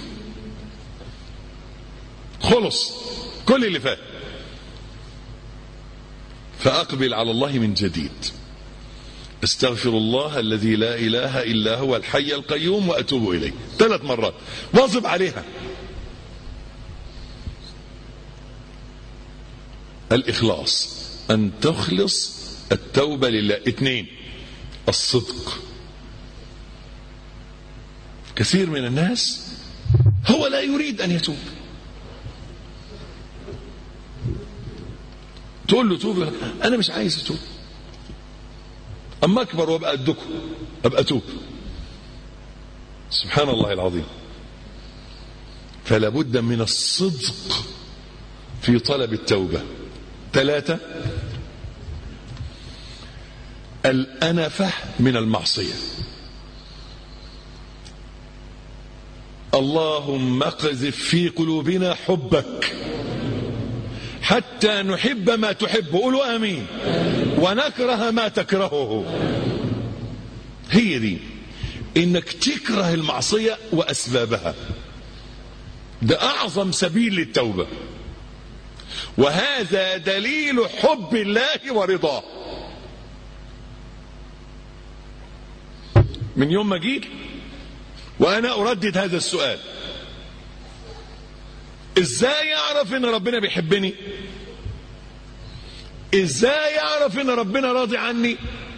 خلص كل اللي فات. فأقبل على الله من جديد. استغفر الله الذي لا إله إلا هو الحي القيوم وأتوب إليه ثلاث مرات، واظب عليها. الإخلاص، أن تخلص التوبة لله. اثنين، الصدق. كثير من الناس هو لا يريد أن يتوب، تقول له توب، أنا مش عايز أتوب، أما أكبر وأبقى أدكم أبقى أتوب. سبحان الله العظيم. فلا بد من الصدق في طلب التوبة. ثلاثة، الأنفة من المعصية. اللهم اقذف في قلوبنا حبك حتى نحب ما تحب، قولوا آمين، ونكره ما تكرهه. هي دي، إنك تكره المعصية وأسبابها، ده أعظم سبيل للتوبة، وهذا دليل حب الله ورضاه. من يوم ما جيت وأنا أردد هذا السؤال: إزاي أعرف إن ربنا بيحبني؟ إزاي أعرف إن ربنا راضي عني؟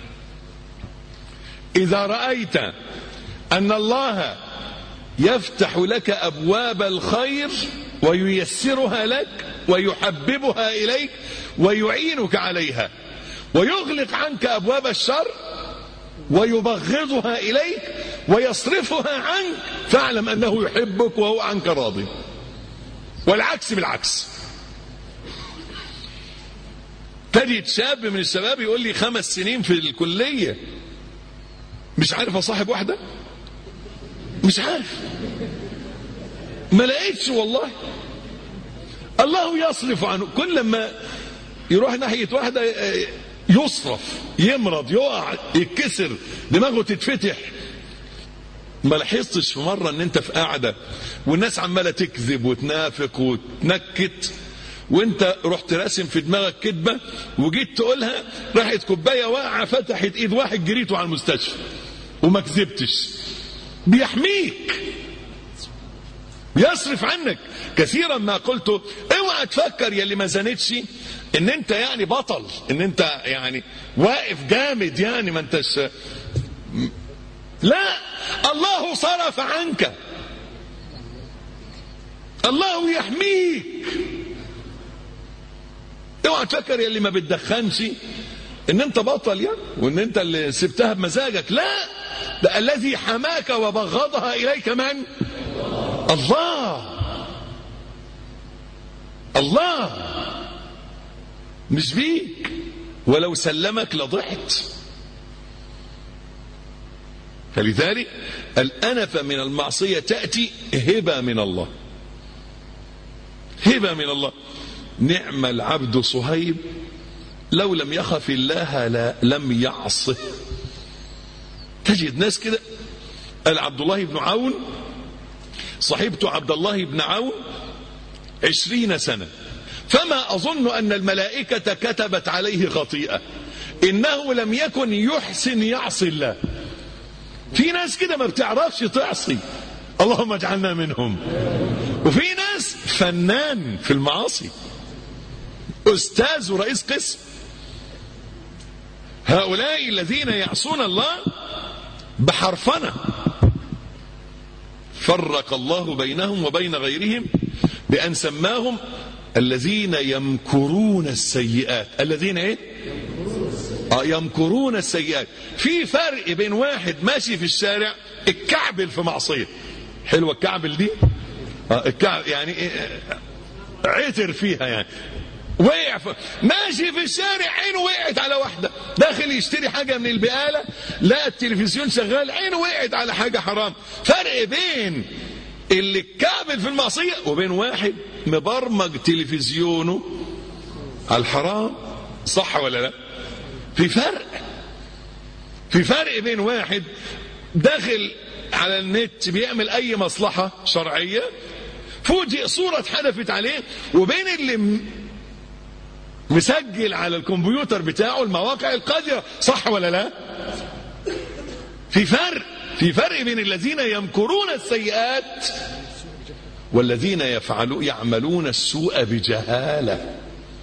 إذا رأيت أن الله يفتح لك أبواب الخير وييسرها لك ويحببها إليك ويعينك عليها، ويغلق عنك أبواب الشر ويبغضها إليك ويصرفها عنك، فاعلم أنه يحبك وهو عنك راضي. والعكس بالعكس. تجد شاب من الشباب يقول لي خمس سنين في الكلية مش عارف أصاحب واحدة، مش عارف، ما لقيتش والله. الله يصرف عنه، كل ما يروح ناحية واحدة يصرف، يمرض، يقع، يتكسر، دماغه تتفتح. ما لاحظتش في مرة ان انت في قاعدة والناس عمالة تكذب وتنافق وتنكت، وانت رحت راسم في دماغك كذبة وجيت تقولها، راحت كوباية واقعة فتحت ايد واحد، جريته على المستشفى وما كذبتش. بيحميك، يصرف عنك. كثيرا ما قلت اوعى تفكر يا اللي ما زنتش ان انت يعني بطل، ان انت يعني واقف جامد، يعني ما انتش، لا، الله صرف عنك، الله يحميك. اوعى تفكر يا اللي ما بتدخنش ان انت بطل يعني، وان انت اللي سبتها بمزاجك، لا، ده الذي حماك وبغضها اليك من؟ الله. الله مش بيك، ولو سلمك لضحت. فلذلك الأنفة من المعصية تأتي هبة من الله، هبة من الله. نعم العبد صهيب لو لم يخف الله لا لم يعصه. تجد ناس كده. قال عبد الله بن عون: صحبت عبد الله بن عون عشرين سنة فما أظن أن الملائكة كتبت عليه خطيئة، إنه لم يكن يحسن يعصي الله. في ناس كده ما بتعرفش تعصي، اللهم اجعلنا منهم. وفي ناس فنان في المعاصي، أستاذ ورئيس قسم. هؤلاء الذين يعصون الله بحرفنة فرق الله بينهم وبين غيرهم بأن سماهم الذين يمكرون السيئات. الذين ايه؟ آه يمكرون السيئات. في فرق بين واحد ماشي في الشارع الكعبل في معصية، حلوة الكعبل دي، آه الكعب يعني إيه؟ عتر فيها يعني، وقع في... ماشي في الشارع عينه وقعت على واحدة، داخل يشتري حاجة من البقالة لا التلفزيون شغال عينه وقعت على حاجة حرام. فرق بين اللي كابل في المعصية وبين واحد مبرمج تلفزيونه على الحرام. صح ولا لا؟ في فرق. في فرق بين واحد داخل على النت بيعمل اي مصلحة شرعية فوجئ صورة اتحدفت عليه، وبين اللي مسجل على الكمبيوتر بتاعه المواقع القذرة. صح ولا لا؟ في فرق. في فرق بين الذين يمكرون السيئات والذين يفعلون يعملون السوء بجهالة.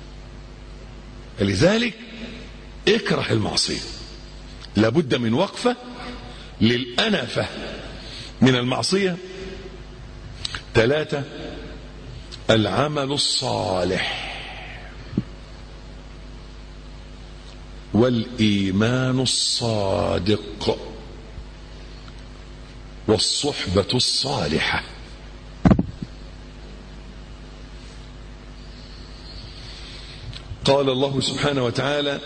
لذلك اكره المعصية، لابد من وقفة للأنفة من المعصية. ثلاثة، العمل الصالح والإيمان الصادق والصحبة الصالحة. قال الله سبحانه وتعالى: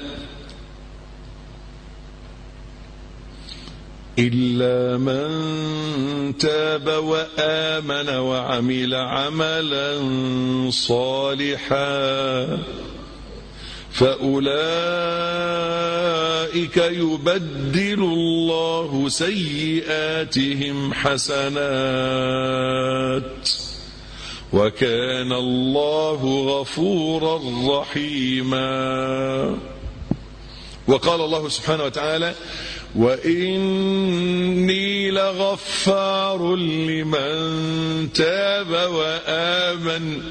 إلا من تاب وآمن وعمل عملا صالحا فأولئك يبدل الله سيئاتهم حسنات وكان الله غفورا رحيما. وقال الله سبحانه وتعالى: وإني لغفار لمن تاب وآمن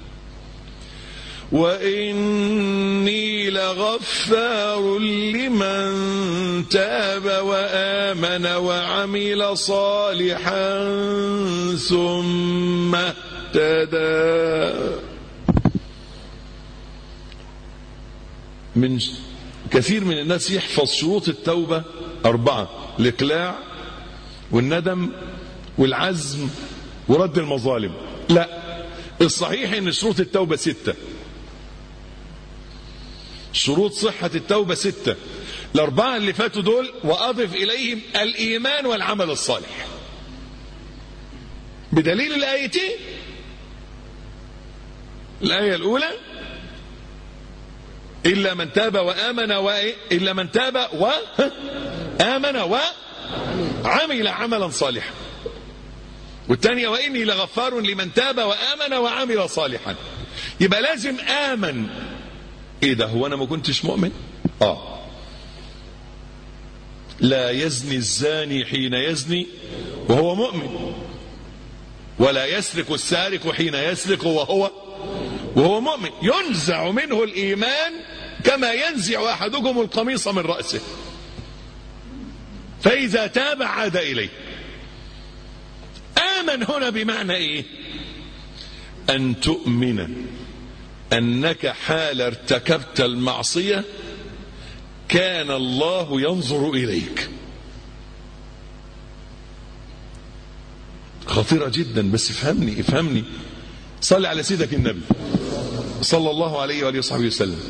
وإني لغفار لمن تاب وآمن وعمل صالحا ثم اهتدى. من كثير من الناس يحفظ شروط التوبة أربعة: الإقلاع والندم والعزم ورد المظالم. لا، الصحيح ان شروط التوبة ستة. شروط صحة التوبة ستة. الأربعة اللي فاتوا دول وأضف إليهم الإيمان والعمل الصالح بدليل الآيتين. الآية الأولى: إلا من تاب وآمن وإيه؟ إلا من تاب وآمن وعمل عملا صالحا. والثانية: وإني لغفار لمن تاب وآمن وعمل صالحا. يبقى لازم آمن. إيه ده؟ هو أنا ما كنتش مؤمن؟ آه. لا يزني الزاني حين يزني وهو مؤمن، ولا يسرق السارق حين يسرق وهو وهو مؤمن. ينزع منه الإيمان كما ينزع أحدكم القميص من رأسه، فإذا تاب عاد إليه. آمن هنا بمعنى إيه؟ أن تؤمن أنك حال ارتكبت المعصية كان الله ينظر إليك. خطيرة جدا، بس افهمني افهمني. صل على سيدك النبي صلى الله عليه وآله وصحبه وسلم.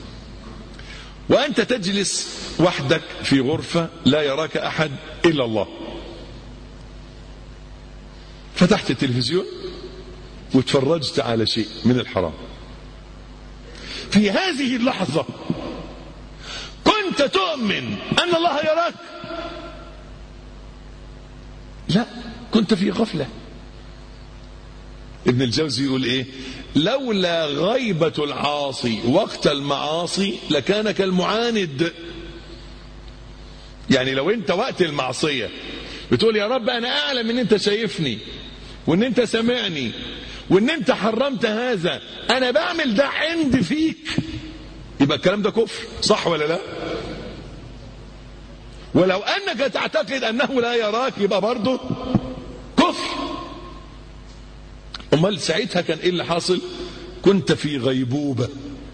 وأنت تجلس وحدك في غرفة لا يراك أحد إلا الله، فتحت التلفزيون وتفرجت على شيء من الحرام. في هذه اللحظة كنت تؤمن أن الله يراك؟ لا، كنت في غفلة. ابن الجوزي يقول إيه؟ لولا غيبة العاصي وقت المعاصي لكان كالمعاند. يعني لو انت وقت المعصية بتقول يا رب انا اعلم ان انت شايفني وان انت سامعني وان انت حرمت هذا، انا بعمل ده عند فيك، يبقى الكلام ده كفر، صح ولا لا؟ ولو انك تعتقد انه لا يراك يبقى برضه كفر. امال ساعتها كان ايه اللي حاصل؟ كنت في غيبوبة،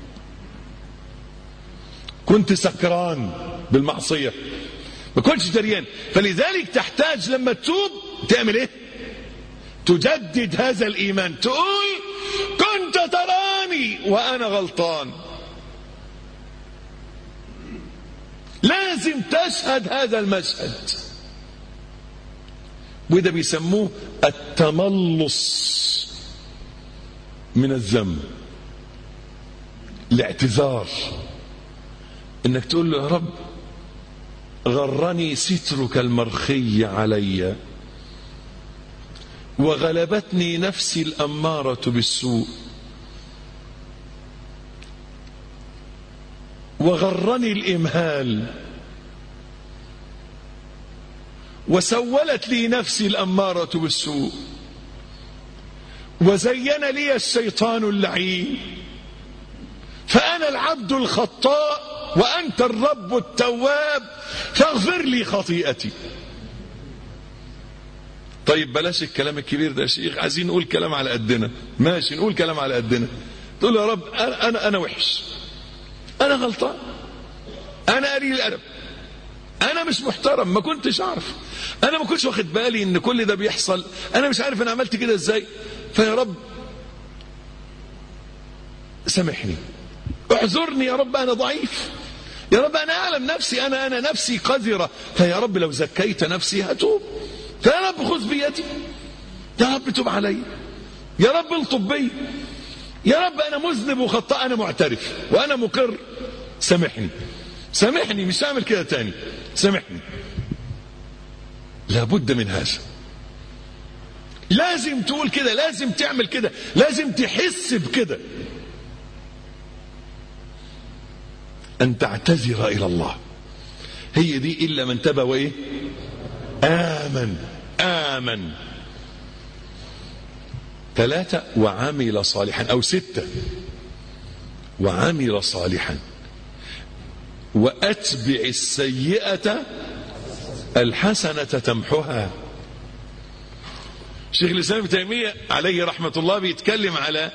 كنت سكران بالمعصية، ما كنتش دريان. فلذلك تحتاج لما تتوب تعمل ايه؟ تجدد هذا الايمان، تقول كنت تراني وانا غلطان. لازم تشهد هذا المشهد، وده بيسموه التملص من الذنب، الاعتذار، انك تقول له يا رب غرني سترك المرخي علي وغلبتني نفسي الأمارة بالسوء وغرني الإمهال وسولت لي نفسي الأمارة بالسوء وزين لي الشيطان اللعين فأنا العبد الخطاء وأنت الرب التواب فاغفر لي خطيئتي. طيب بلاش الكلام الكبير ده يا شيخ، عايزين نقول كلام على قدنا. ماشي نقول كلام على قدنا، تقول يا رب أنا أنا, أنا وحش، أنا غلطان، أنا قليل الأدب، أنا مش محترم، ما كنتش أعرف، أنا ما كنتش واخد بالي إن كل ده بيحصل، أنا مش عارف أنا عملت كده إزاي، فيا رب سامحني، اعذرني يا رب، أنا ضعيف، يا رب أنا أعلم نفسي، أنا أنا نفسي قذرة، فيا رب لو زكيت نفسي هتوب، فيا رب خذ بيدي، يا رب تب علي، يا رب الطب بي، يا رب أنا مذنب وخطاء، أنا معترف وأنا مقر، سامحني سامحني مش هعمل كده تاني، سامحني. لابد من هذا، لازم تقول كده، لازم تعمل كده، لازم تحس بكده، أن تعتذر إلى الله. هي دي إلا من تاب وإيه؟ آمن. آمن. ثلاثة وعمل صالحا، أو ستة وعمل صالحا وأتبع السيئة الحسنة تمحها. شيخ الإسلام ابن تيمية عليه رحمة الله بيتكلم على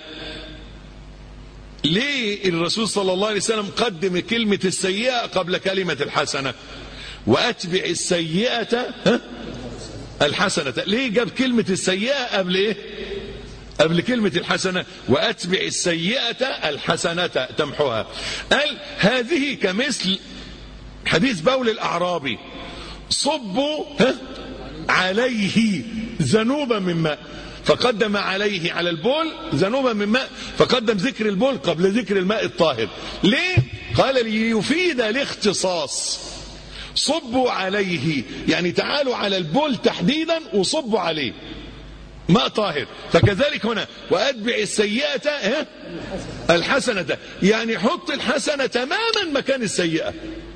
ليه الرسول صلى الله عليه وسلم قدم كلمة السيئة قبل كلمة الحسنة. وأتبع السيئة الحسنة، ليه جاب كلمة السيئة قبل إيه؟ قبل كلمة الحسنة. وأتبع السيئة الحسنة تمحها. قال هذه كمثل حديث بول الأعرابي صبوا عليه ذنوبا من ماء، فقدم عليه على البول ذنوبا من ماء، فقدم ذكر البول قبل ذكر الماء الطاهر. ليه؟ قال ليفيد الاختصاص. صبوا عليه يعني تعالوا على البول تحديدا وصبوا عليه ماء طاهر. فكذلك هنا وأتبع السيئة الحسنة، يعني حط الحسنة تماما مكان السيئة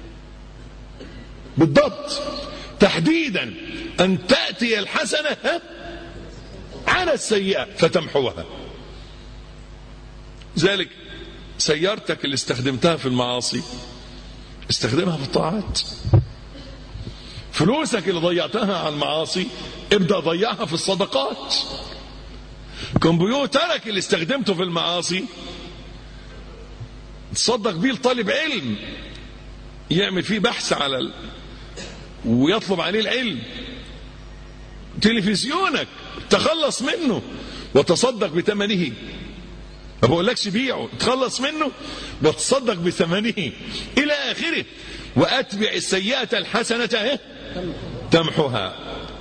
بالضبط، تحديدا أن تأتي الحسنة على السيئة فتمحوها. ذلك سيارتك اللي استخدمتها في المعاصي استخدمها في الطاعات. فلوسك اللي ضيعتها على المعاصي ابدأ ضيعها في الصدقات. كمبيوترك اللي استخدمته في المعاصي تصدق بيه لطالب علم يعمل فيه بحث على ال... ويطلب عليه العلم. تلفزيونك تخلص منه وتصدق بثمنه، ما بقولكش بيعه، تخلص منه وتصدق بثمنه إلى آخره. وأتبع السيئة الحسنة تمحها.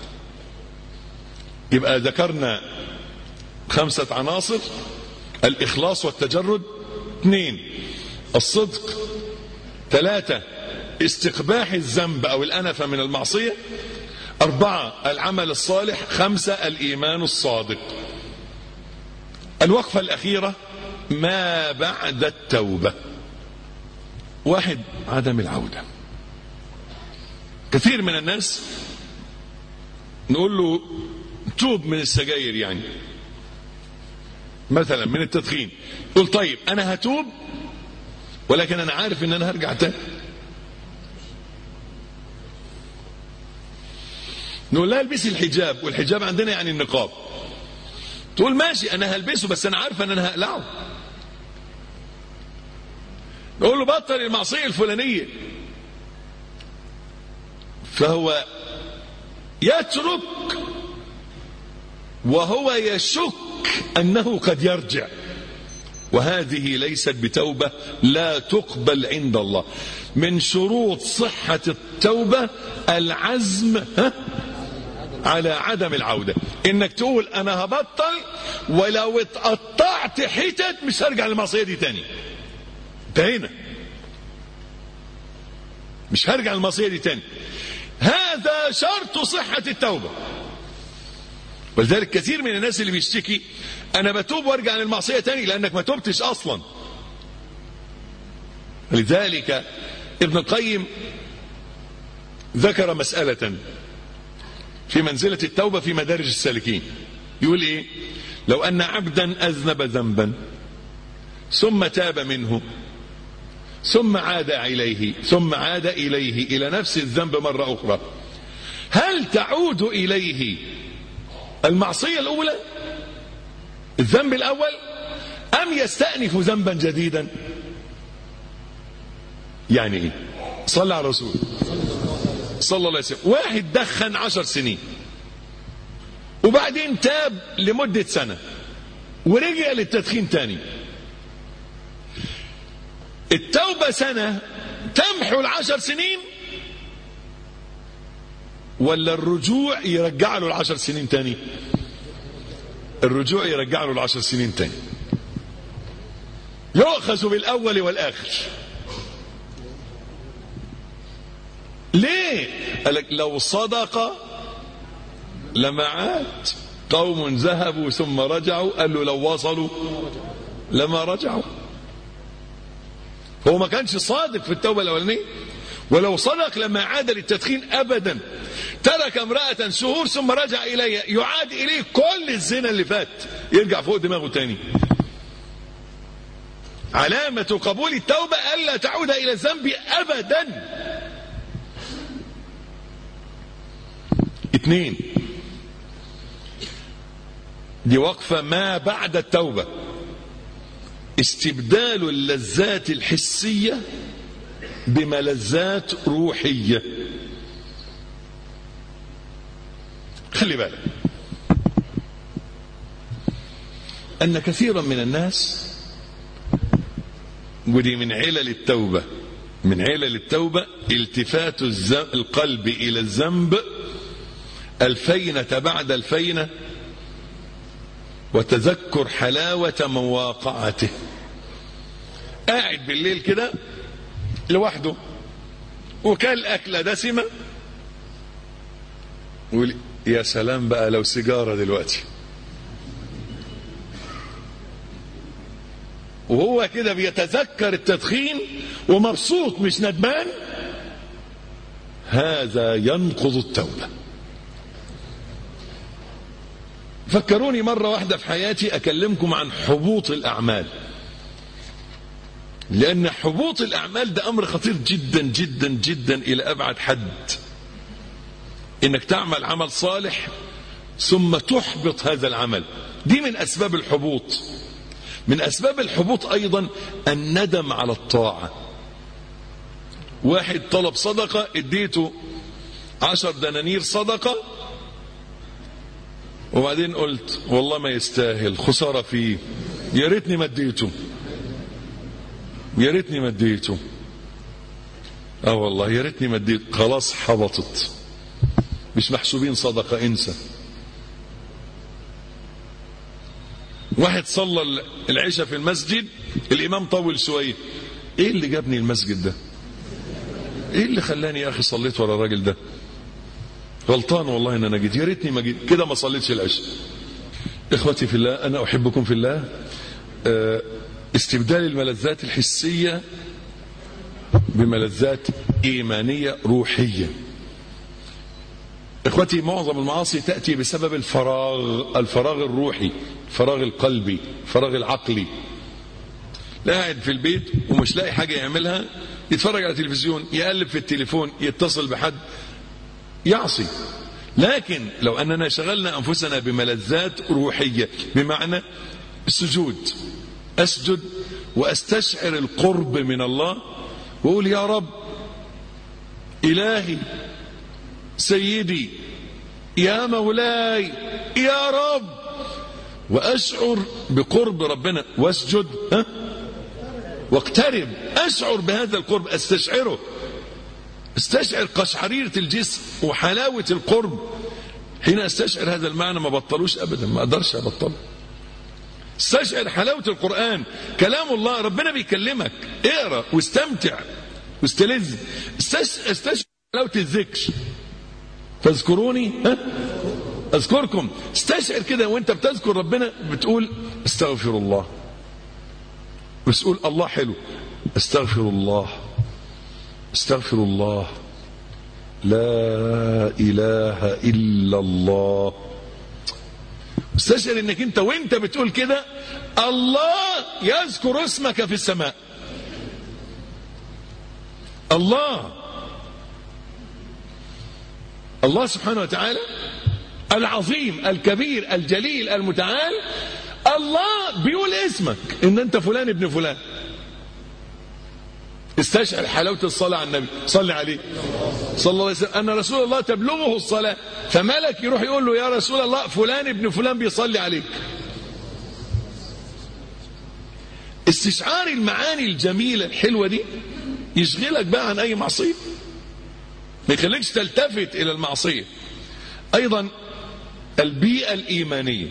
يبقى ذكرنا خمسة عناصر: الإخلاص والتجرد، اثنين الصدق، ثلاثة استقباح الذنب أو الأنفة من المعصية، أربعة العمل الصالح، خمسة الإيمان الصادق. الوقفة الأخيرة ما بعد التوبة. واحد عدم العودة. كثير من الناس نقول له توب من السجاير يعني مثلا، من التدخين، يقول طيب انا هتوب ولكن انا عارف ان انا هرجع تاني. نقول لها البسي الحجاب، والحجاب عندنا يعني النقاب. تقول ماشي انا هلبسه بس انا عارفه ان انا هقلعه. نقول له بطل المعصيه الفلانيه، فهو يترك وهو يشك انه قد يرجع، وهذه ليست بتوبه لا تقبل عند الله. من شروط صحه التوبه العزم على عدم العوده، انك تقول انا هبطل ولو اتقطعت حتت مش هرجع للمعصيه دي تاني. انتهينا، مش هرجع للمعصيه دي تاني. هذا شرط صحه التوبه. ولذلك كثير من الناس اللي بيشتكي انا بتوب وارجع للمعصيه تاني، لانك ما توبتش اصلا. لذلك ابن القيم ذكر مساله في منزله التوبه في مدارج السالكين. يقول ايه؟ لو ان عبدا اذنب ذنبا ثم تاب منه ثم عاد اليه ثم عاد اليه الى نفس الذنب مره اخرى، هل تعود اليه المعصيه الاولى، الذنب الاول، ام يستأنف ذنبا جديدا؟ يعني ايه؟ صلى على الرسول صلى الله عليه وسلم. واحد دخن عشر سنين وبعدين تاب لمدة سنة ورجع للتدخين تاني. التوبة سنة تمحو العشر سنين ولا الرجوع يرجع له العشر سنين تاني؟ الرجوع يرجع له العشر سنين تاني. يؤخذ بالأول والآخر. ليه؟ قال لك لو صدق لما عاد. قوم ذهبوا ثم رجعوا، قال له لو وصلوا لما رجعوا. هو ما كانش صادق في التوبة الأولانية، ولو صدق لما عاد للتدخين أبدا. ترك امرأة شهور ثم رجع إليها، يعاد إليه كل الزنا اللي فات، يرجع فوق دماغه تاني. علامة قبول التوبة ألا تعود إلى الذنب أبدا. اثنين، دي وقفة ما بعد التوبة، استبدال اللذات الحسية بملذات روحية. خلي بالك أن كثيرا من الناس، ودي من علل التوبة، من علل التوبة التفات القلب إلى الذنب الفينة بعد الفينة وتذكر حلاوة مواقعته. قاعد بالليل كده لوحده وكل أكلة دسمة ويقول يا سلام بقى لو سيجارة دلوقتي، وهو كده بيتذكر التدخين ومبسوط مش ندمان. هذا ينقض التوبة. فكروني مرة واحدة في حياتي أكلمكم عن حبوط الأعمال، لأن حبوط الأعمال ده أمر خطير جدا جدا جدا إلى أبعد حد. إنك تعمل عمل صالح ثم تحبط هذا العمل، دي من أسباب الحبوط. من أسباب الحبوط أيضا الندم على الطاعة. واحد طلب صدقة، اديته عشر دنانير صدقة، وبعدين قلت والله ما يستاهل، خسارة فيه، يا ريتني ما اديته، يا ريتني ما اديته، اه والله يا ريتني ما اديته. خلاص حبطت، مش محسوبين صدقة، انسى. واحد صلى العشاء في المسجد، الامام طول شويه، ايه اللي جابني المسجد ده؟ ايه اللي خلاني يا اخي صليت ورا الراجل ده؟ غلطان والله ان انا جيت، يا ريتني ما جيت، كده ما صليتش العشاء. اخوتي في الله، انا احبكم في الله. استبدال الملذات الحسيه بملذات ايمانيه روحيه. اخوتي معظم المعاصي تأتي بسبب الفراغ، الفراغ الروحي، الفراغ القلبي، الفراغ العقلي. قاعد في البيت ومش لاقي حاجة يعملها، يتفرج على التلفزيون، يقلب في التليفون، يتصل بحد، يعصي. لكن لو أننا شغلنا أنفسنا بملذات روحية، بمعنى السجود، أسجد وأستشعر القرب من الله وأقول يا رب إلهي سيدي يا مولاي يا رب، وأشعر بقرب ربنا، وأسجد ها واقترب، أشعر بهذا القرب، أستشعره، استشعر قشعريرة الجسم وحلاوة القرب. حين استشعر هذا المعنى ما بطلوش أبدا، ما أقدرش أبطله. استشعر حلاوة القرآن، كلام الله، ربنا بيكلمك، اقرأ واستمتع واستلذ. استشعر حلاوة الذكر، فاذكروني ها أذكركم. استشعر كده وانت بتذكر ربنا بتقول استغفر الله، بس قول الله حلو، استغفر الله استغفر الله لا إله إلا الله. استشعر انك انت وانت بتقول كده الله يذكر اسمك في السماء. الله الله سبحانه وتعالى العظيم الكبير الجليل المتعال، الله بيقول اسمك ان انت فلان ابن فلان. استشعر حلاوة الصلاة على النبي، صلي عليه صلى الله عليه وسلم، أن رسول الله تبلغه الصلاة، فملك يروح يقول له يا رسول الله فلان ابن فلان بيصلي عليك. استشعار المعاني الجميلة الحلوة دي يشغلك بقى عن أي معصية، ما يخليكش تلتفت إلى المعصية. أيضا البيئة الإيمانية،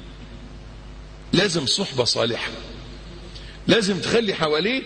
لازم صحبة صالحة، لازم تخلي حواليك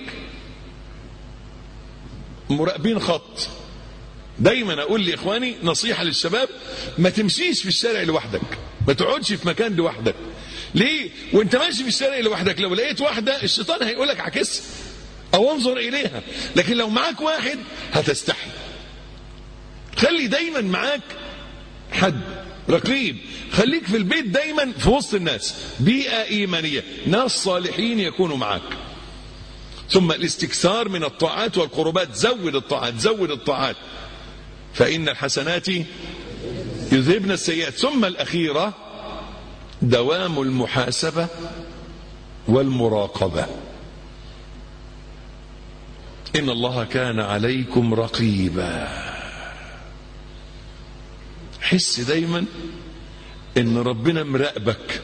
مراقبين خط. دايما اقول لاخواني نصيحة للشباب، ما تمشيش في الشارع لوحدك، ما تقعدش في مكان لوحدك. ليه؟ وانت ماشي في الشارع لوحدك لو لقيت واحدة الشيطان هيقولك عكسها او انظر اليها، لكن لو معاك واحد هتستحي. خلي دايما معاك حد رقيب، خليك في البيت دايما في وسط الناس، بيئة ايمانية، ناس صالحين يكونوا معاك. ثم الاستكثار من الطاعات والقربات، زود الطاعات زود الطاعات فإن الحسنات يذهبن السيئات. ثم الأخيرة دوام المحاسبة والمراقبة. إن الله كان عليكم رقيبا. حس دايما إن ربنا مراقبك،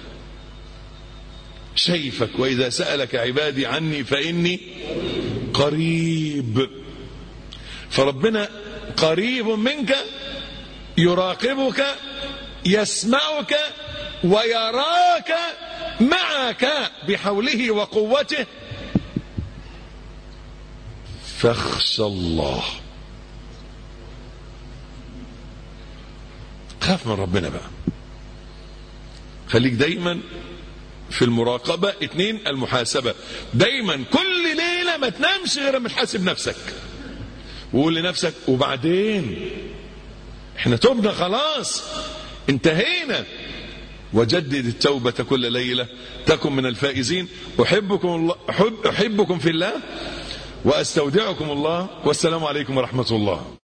شايفك، وإذا سألك عبادي عني فإني قريب. فربنا قريب منك، يراقبك، يسمعك ويراك معك بحوله وقوته. فاخشى الله، خاف من ربنا بقى، خليك دايما في المراقبة. اتنين المحاسبة، دايما كل ليلة ما تنامش غير ما تحاسب نفسك وقول لنفسك وبعدين احنا تبنا خلاص انتهينا، وجدد التوبة كل ليلة تكن من الفائزين. أحبكم, الله أحب أحبكم في الله وأستودعكم الله، والسلام عليكم ورحمة الله.